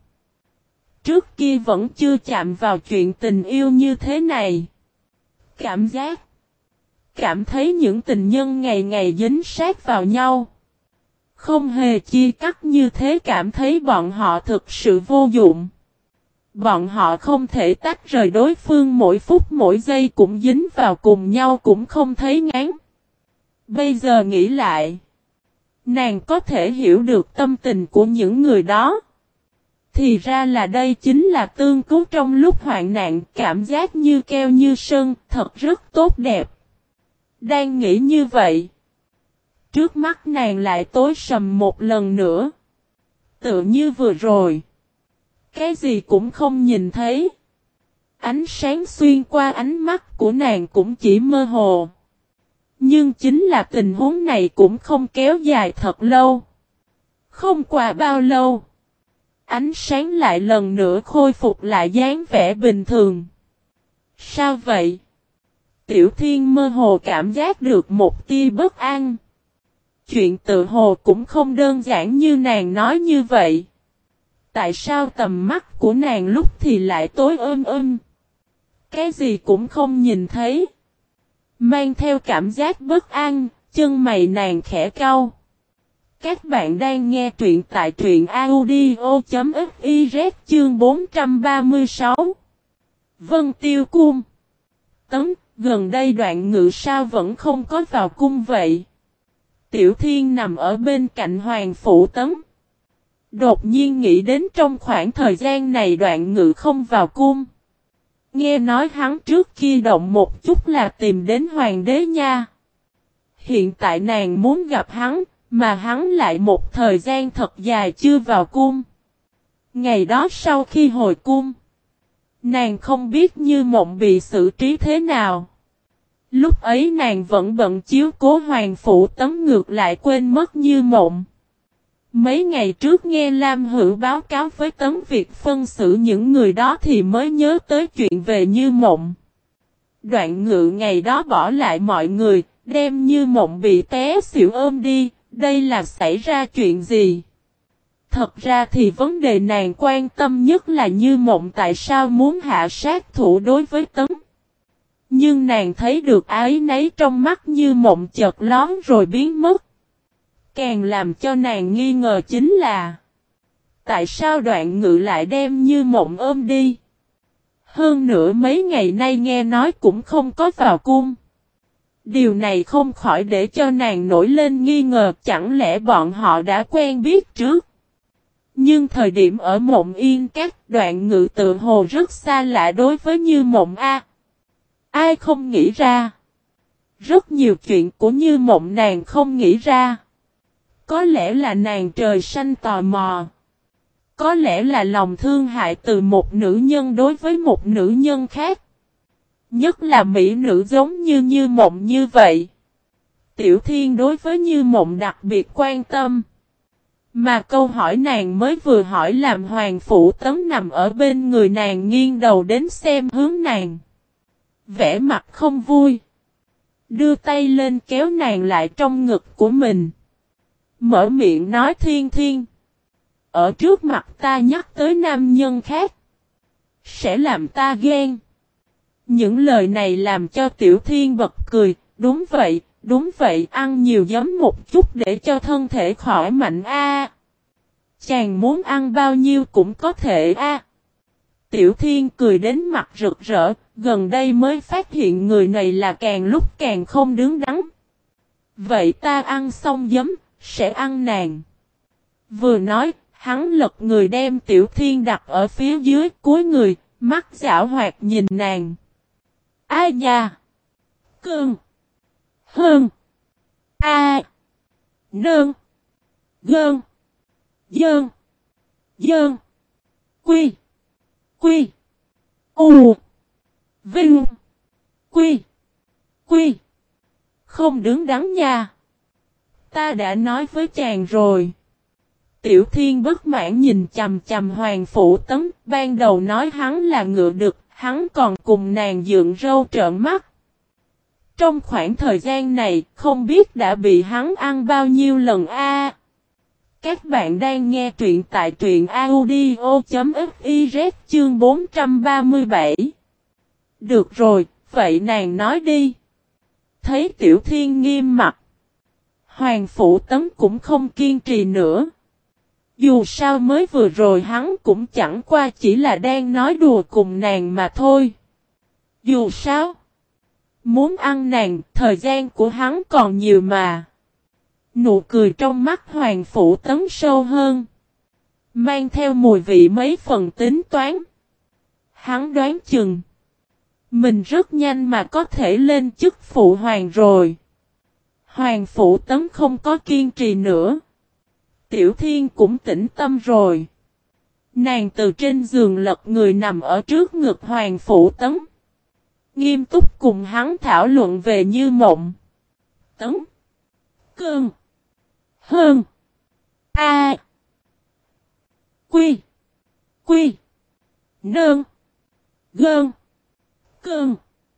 Trước kia vẫn chưa chạm vào chuyện tình yêu như thế này. Cảm giác, cảm thấy những tình nhân ngày ngày dính sát vào nhau, không hề chia cắt như thế, cảm thấy bọn họ thực sự vô dụng. Bọn họ không thể tách rời đối phương, mỗi phút mỗi giây cũng dính vào cùng nhau cũng không thấy ngán. Bây giờ nghĩ lại, nàng có thể hiểu được tâm tình của những người đó. Thì ra là đây chính là tương cứu trong lúc hoạn nạn, cảm giác như keo như sơn, thật rất tốt đẹp. Đang nghĩ như vậy, trước mắt nàng lại tối sầm một lần nữa. Tựa như vừa rồi, cái gì cũng không nhìn thấy. Ánh sáng xuyên qua ánh mắt của nàng cũng chỉ mơ hồ. Nhưng chính là tình huống này cũng không kéo dài thật lâu. Không qua bao lâu, ánh sáng lại lần nữa khôi phục lại dáng vẻ bình thường. Sao vậy? Tiểu Thiên mơ hồ cảm giác được một tia bất an. Chuyện tự hồ cũng không đơn giản như nàng nói như vậy. Tại sao tầm mắt của nàng lúc thì lại tối ôm ôm? Cái gì cũng không nhìn thấy. Mang theo cảm giác bất an, chân mày nàng khẽ cau. Các bạn đang nghe truyện tại truyện audio.fiz chương bốn trăm ba mươi sáu. Vân Tiêu Cung. Tấn, gần đây Đoạn Ngự sao vẫn không có vào cung vậy? Tiểu Thiên nằm ở bên cạnh Hoàng Phủ Tấn. Đột nhiên nghĩ đến trong khoảng thời gian này Đoạn Ngự không vào cung. Nghe nói hắn trước kia động một chút là tìm đến hoàng đế nha. Hiện tại nàng muốn gặp hắn, mà hắn lại một thời gian thật dài chưa vào cung. Ngày đó sau khi hồi cung, nàng không biết Như Mộng bị xử trí thế nào. Lúc ấy nàng vẫn bận chiếu cố Hoàng Phủ Tấn, ngược lại quên mất Như Mộng. Mấy ngày trước nghe Lam Hữu báo cáo với Tấn việc phân xử những người đó thì mới nhớ tới chuyện về Như Mộng. Đoạn Ngự ngày đó bỏ lại mọi người, đem Như Mộng bị té xỉu ôm đi, đây là xảy ra chuyện gì? Thật ra thì vấn đề nàng quan tâm nhất là Như Mộng tại sao muốn hạ sát thủ đối với Tấn. Nhưng nàng thấy được ái nấy trong mắt Như Mộng chợt lón rồi biến mất. Càng làm cho nàng nghi ngờ chính là tại sao Đoạn Ngự lại đem Như Mộng ôm đi. Hơn nữa mấy ngày nay nghe nói cũng không có vào cung. Điều này không khỏi để cho nàng nổi lên nghi ngờ, chẳng lẽ bọn họ đã quen biết trước. Nhưng thời điểm ở Mộng Yên Các, Đoạn Ngự tự hồ rất xa lạ đối với Như Mộng a. Ai không nghĩ ra? Rất nhiều chuyện của Như Mộng nàng không nghĩ ra. Có lẽ là nàng trời xanh tò mò. Có lẽ là lòng thương hại từ một nữ nhân đối với một nữ nhân khác. Nhất là mỹ nữ giống như Như Mộng như vậy. Tiểu Thiên đối với Như Mộng đặc biệt quan tâm. Mà câu hỏi nàng mới vừa hỏi làm Hoàng Phủ Tấn nằm ở bên người nàng nghiêng đầu đến xem hướng nàng. Vẻ mặt không vui. Đưa tay lên kéo nàng lại trong ngực của mình. Mở miệng nói Thiên Thiên. Ở trước mặt ta nhắc tới nam nhân khác. Sẽ làm ta ghen. Những lời này làm cho Tiểu Thiên bật cười, đúng vậy, đúng vậy, ăn nhiều giấm một chút để cho thân thể khỏi mạnh a. Chàng muốn ăn bao nhiêu cũng có thể a. Tiểu Thiên cười đến mặt rực rỡ, gần đây mới phát hiện người này là càng lúc càng không đứng đắn. Vậy ta ăn xong giấm, sẽ ăn nàng. Vừa nói, hắn lật người đem Tiểu Thiên đặt ở phía dưới cuối người, mắt giảo hoạt nhìn nàng. A nha! Cương! Hơn! A! Nương! Gơn! Dơn! Dơn! Quy! Quy! U! Vinh! Quy! Quy! Không đứng đắn nha! Ta đã nói với chàng rồi. Tiểu Thiên bất mãn nhìn chằm chằm Hoàng Phủ Tấn, ban đầu nói hắn là ngựa đực, hắn còn cùng nàng dựng râu trợn mắt. Trong khoảng thời gian này, không biết đã bị hắn ăn bao nhiêu lần a. Các bạn đang nghe truyện tại truyện audio chấm fiz chương bốn trăm ba mươi bảy. Được rồi, vậy nàng nói đi. Thấy Tiểu Thiên nghiêm mặt. Hoàng Phủ Tấn cũng không kiên trì nữa. Dù sao mới vừa rồi hắn cũng chẳng qua chỉ là đang nói đùa cùng nàng mà thôi. Dù sao, muốn ăn nàng, thời gian của hắn còn nhiều mà. Nụ cười trong mắt Hoàng Phủ Tấn sâu hơn. Mang theo mùi vị mấy phần tính toán. Hắn đoán chừng. Mình rất nhanh mà có thể lên chức phụ hoàng rồi. Hoàng Phủ Tấn không có kiên trì nữa. Tiểu Thiên cũng tĩnh tâm rồi. Nàng từ trên giường lật người nằm ở trước ngực Hoàng Phủ Tấn. Nghiêm túc cùng hắn thảo luận về Như Mộng. Tấn. Cương. Hơn. A. Quy. Quy. Nương. Gơn. Cương.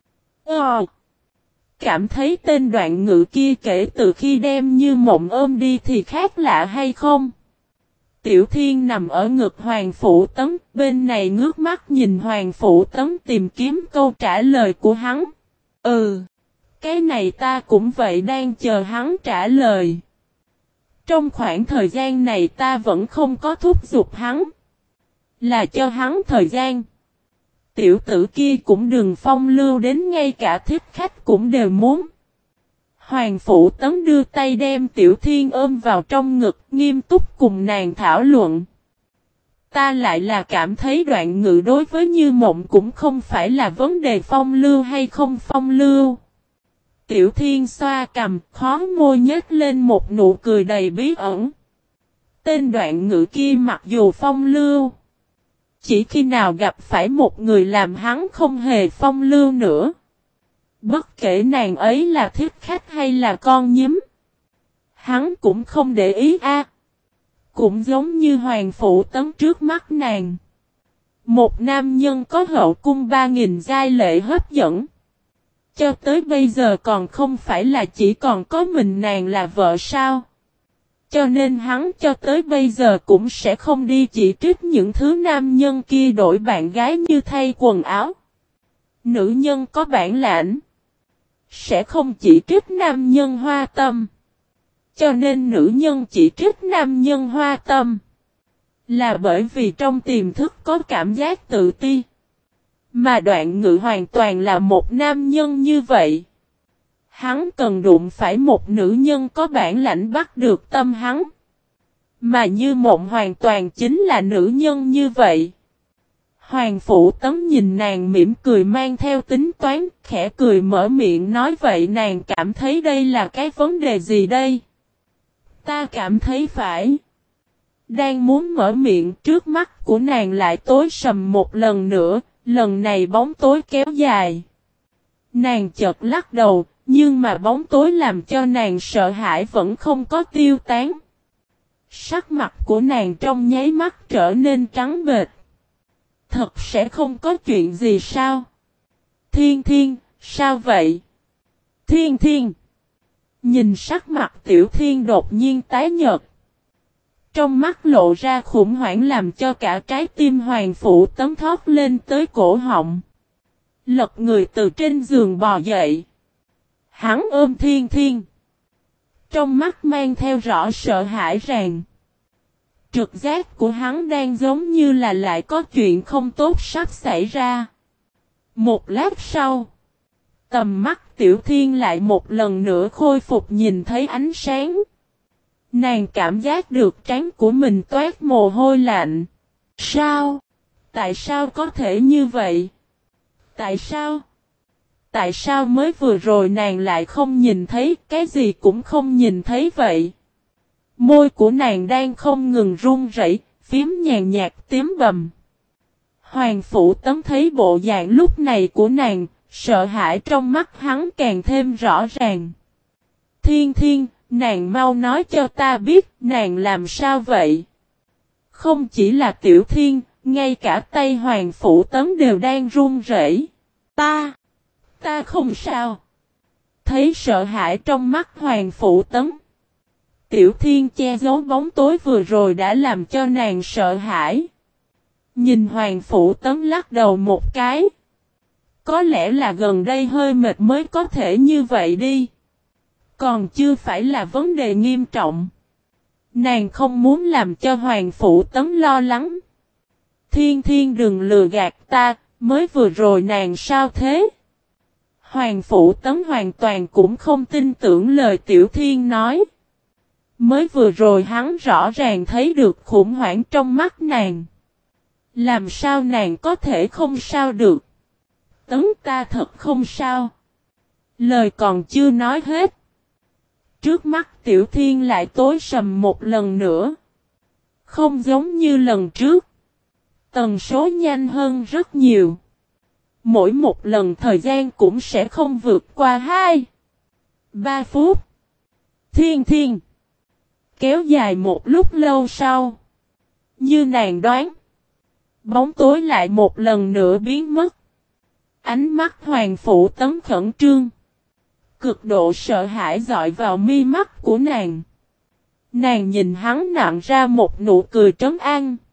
Ờ. Cảm thấy tên đoạn ngữ kia kể từ khi đem Như Mộng ôm đi thì khác lạ hay không? Tiểu Thiên nằm ở ngực Hoàng Phủ Tấn, bên này ngước mắt nhìn Hoàng Phủ Tấn tìm kiếm câu trả lời của hắn. Ừ, cái này ta cũng vậy đang chờ hắn trả lời. Trong khoảng thời gian này ta vẫn không có thúc giục hắn. Là cho hắn thời gian. Tiểu tử kia cũng đừng phong lưu đến ngay cả thích khách cũng đều muốn. Hoàng Phủ Tấn đưa tay đem Tiểu Thiên ôm vào trong ngực, nghiêm túc cùng nàng thảo luận. Ta lại là cảm thấy đoạn ngữ đối với Như Mộng cũng không phải là vấn đề phong lưu hay không phong lưu. Tiểu Thiên xoa cằm, khó môi nhếch lên một nụ cười đầy bí ẩn. Tên đoạn ngữ kia mặc dù phong lưu, chỉ khi nào gặp phải một người làm hắn không hề phong lưu nữa. Bất kể nàng ấy là thích khách hay là con nhím, hắn cũng không để ý a. À. Cũng giống như Hoàng Phủ Tấn trước mắt nàng. Một nam nhân có hậu cung ba nghìn giai lệ hấp dẫn. Cho tới bây giờ còn không phải là chỉ còn có mình nàng là vợ sao. Cho nên hắn cho tới bây giờ cũng sẽ không đi chỉ trích những thứ nam nhân kia đổi bạn gái như thay quần áo. Nữ nhân có bản lãnh sẽ không chỉ trích nam nhân hoa tâm. Cho nên nữ nhân chỉ trích nam nhân hoa tâm là bởi vì trong tiềm thức có cảm giác tự ti. Mà Đoạn Ngữ hoàn toàn là một nam nhân như vậy. Hắn cần đụng phải một nữ nhân có bản lãnh bắt được tâm hắn. Mà Như Mộng hoàn toàn chính là nữ nhân như vậy. Hoàng Phủ Tấn nhìn nàng mỉm cười mang theo tính toán, khẽ cười mở miệng nói vậy nàng cảm thấy đây là cái vấn đề gì đây? Ta cảm thấy phải. Đang muốn mở miệng trước mắt của nàng lại tối sầm một lần nữa, lần này bóng tối kéo dài. Nàng chợt lắc đầu, nhưng mà bóng tối làm cho nàng sợ hãi vẫn không có tiêu tán. Sắc mặt của nàng trong nháy mắt trở nên trắng bệch. Thật sẽ không có chuyện gì sao? Thiên Thiên, sao vậy? Thiên Thiên. Nhìn sắc mặt Tiểu Thiên đột nhiên tái nhợt. Trong mắt lộ ra khủng hoảng làm cho cả trái tim Hoàng Phủ Tấn thoát lên tới cổ họng. Lật người từ trên giường bò dậy. Hắn ôm Thiên Thiên. Trong mắt mang theo rõ sợ hãi rằng. Trực giác của hắn đang giống như là lại có chuyện không tốt sắp xảy ra. Một lát sau. Tầm mắt Tiểu Thiên lại một lần nữa khôi phục nhìn thấy ánh sáng. Nàng cảm giác được trán của mình toát mồ hôi lạnh. Sao? Tại sao có thể như vậy? Tại sao? Tại sao mới vừa rồi nàng lại không nhìn thấy, cái gì cũng không nhìn thấy vậy? Môi của nàng đang không ngừng run rẩy, phím nhàn nhạt tím bầm. Hoàng Phủ Tấn thấy bộ dạng lúc này của nàng, sợ hãi trong mắt hắn càng thêm rõ ràng. Thiên Thiên, nàng mau nói cho ta biết, nàng làm sao vậy? Không chỉ là Tiểu Thiên, ngay cả tay Hoàng Phủ Tấn đều đang run rẩy. Ta, ta không sao. Thấy sợ hãi trong mắt Hoàng Phủ Tấn. Tiểu Thiên che giấu bóng tối vừa rồi đã làm cho nàng sợ hãi. Nhìn Hoàng Phủ Tấn lắc đầu một cái. Có lẽ là gần đây hơi mệt mới có thể như vậy đi. Còn chưa phải là vấn đề nghiêm trọng. Nàng không muốn làm cho Hoàng Phủ Tấn lo lắng. Thiên Thiên đừng lừa gạt ta, mới vừa rồi nàng sao thế? Hoàng Phủ Tấn hoàn toàn cũng không tin tưởng lời Tiểu Thiên nói. Mới vừa rồi hắn rõ ràng thấy được khủng hoảng trong mắt nàng. Làm sao nàng có thể không sao được? Tấn ta thật không sao. Lời còn chưa nói hết. Trước mắt Tiểu Thiên lại tối sầm một lần nữa. Không giống như lần trước. Tần số nhanh hơn rất nhiều. Mỗi một lần thời gian cũng sẽ không vượt qua hai ba phút. Thiên Thiên. Kéo dài một lúc lâu sau. Như nàng đoán. Bóng tối lại một lần nữa biến mất. Ánh mắt Hoàng Phủ Tấn khẩn trương. Cực độ sợ hãi dọi vào mi mắt của nàng. Nàng nhìn hắn nặn ra một nụ cười trấn an.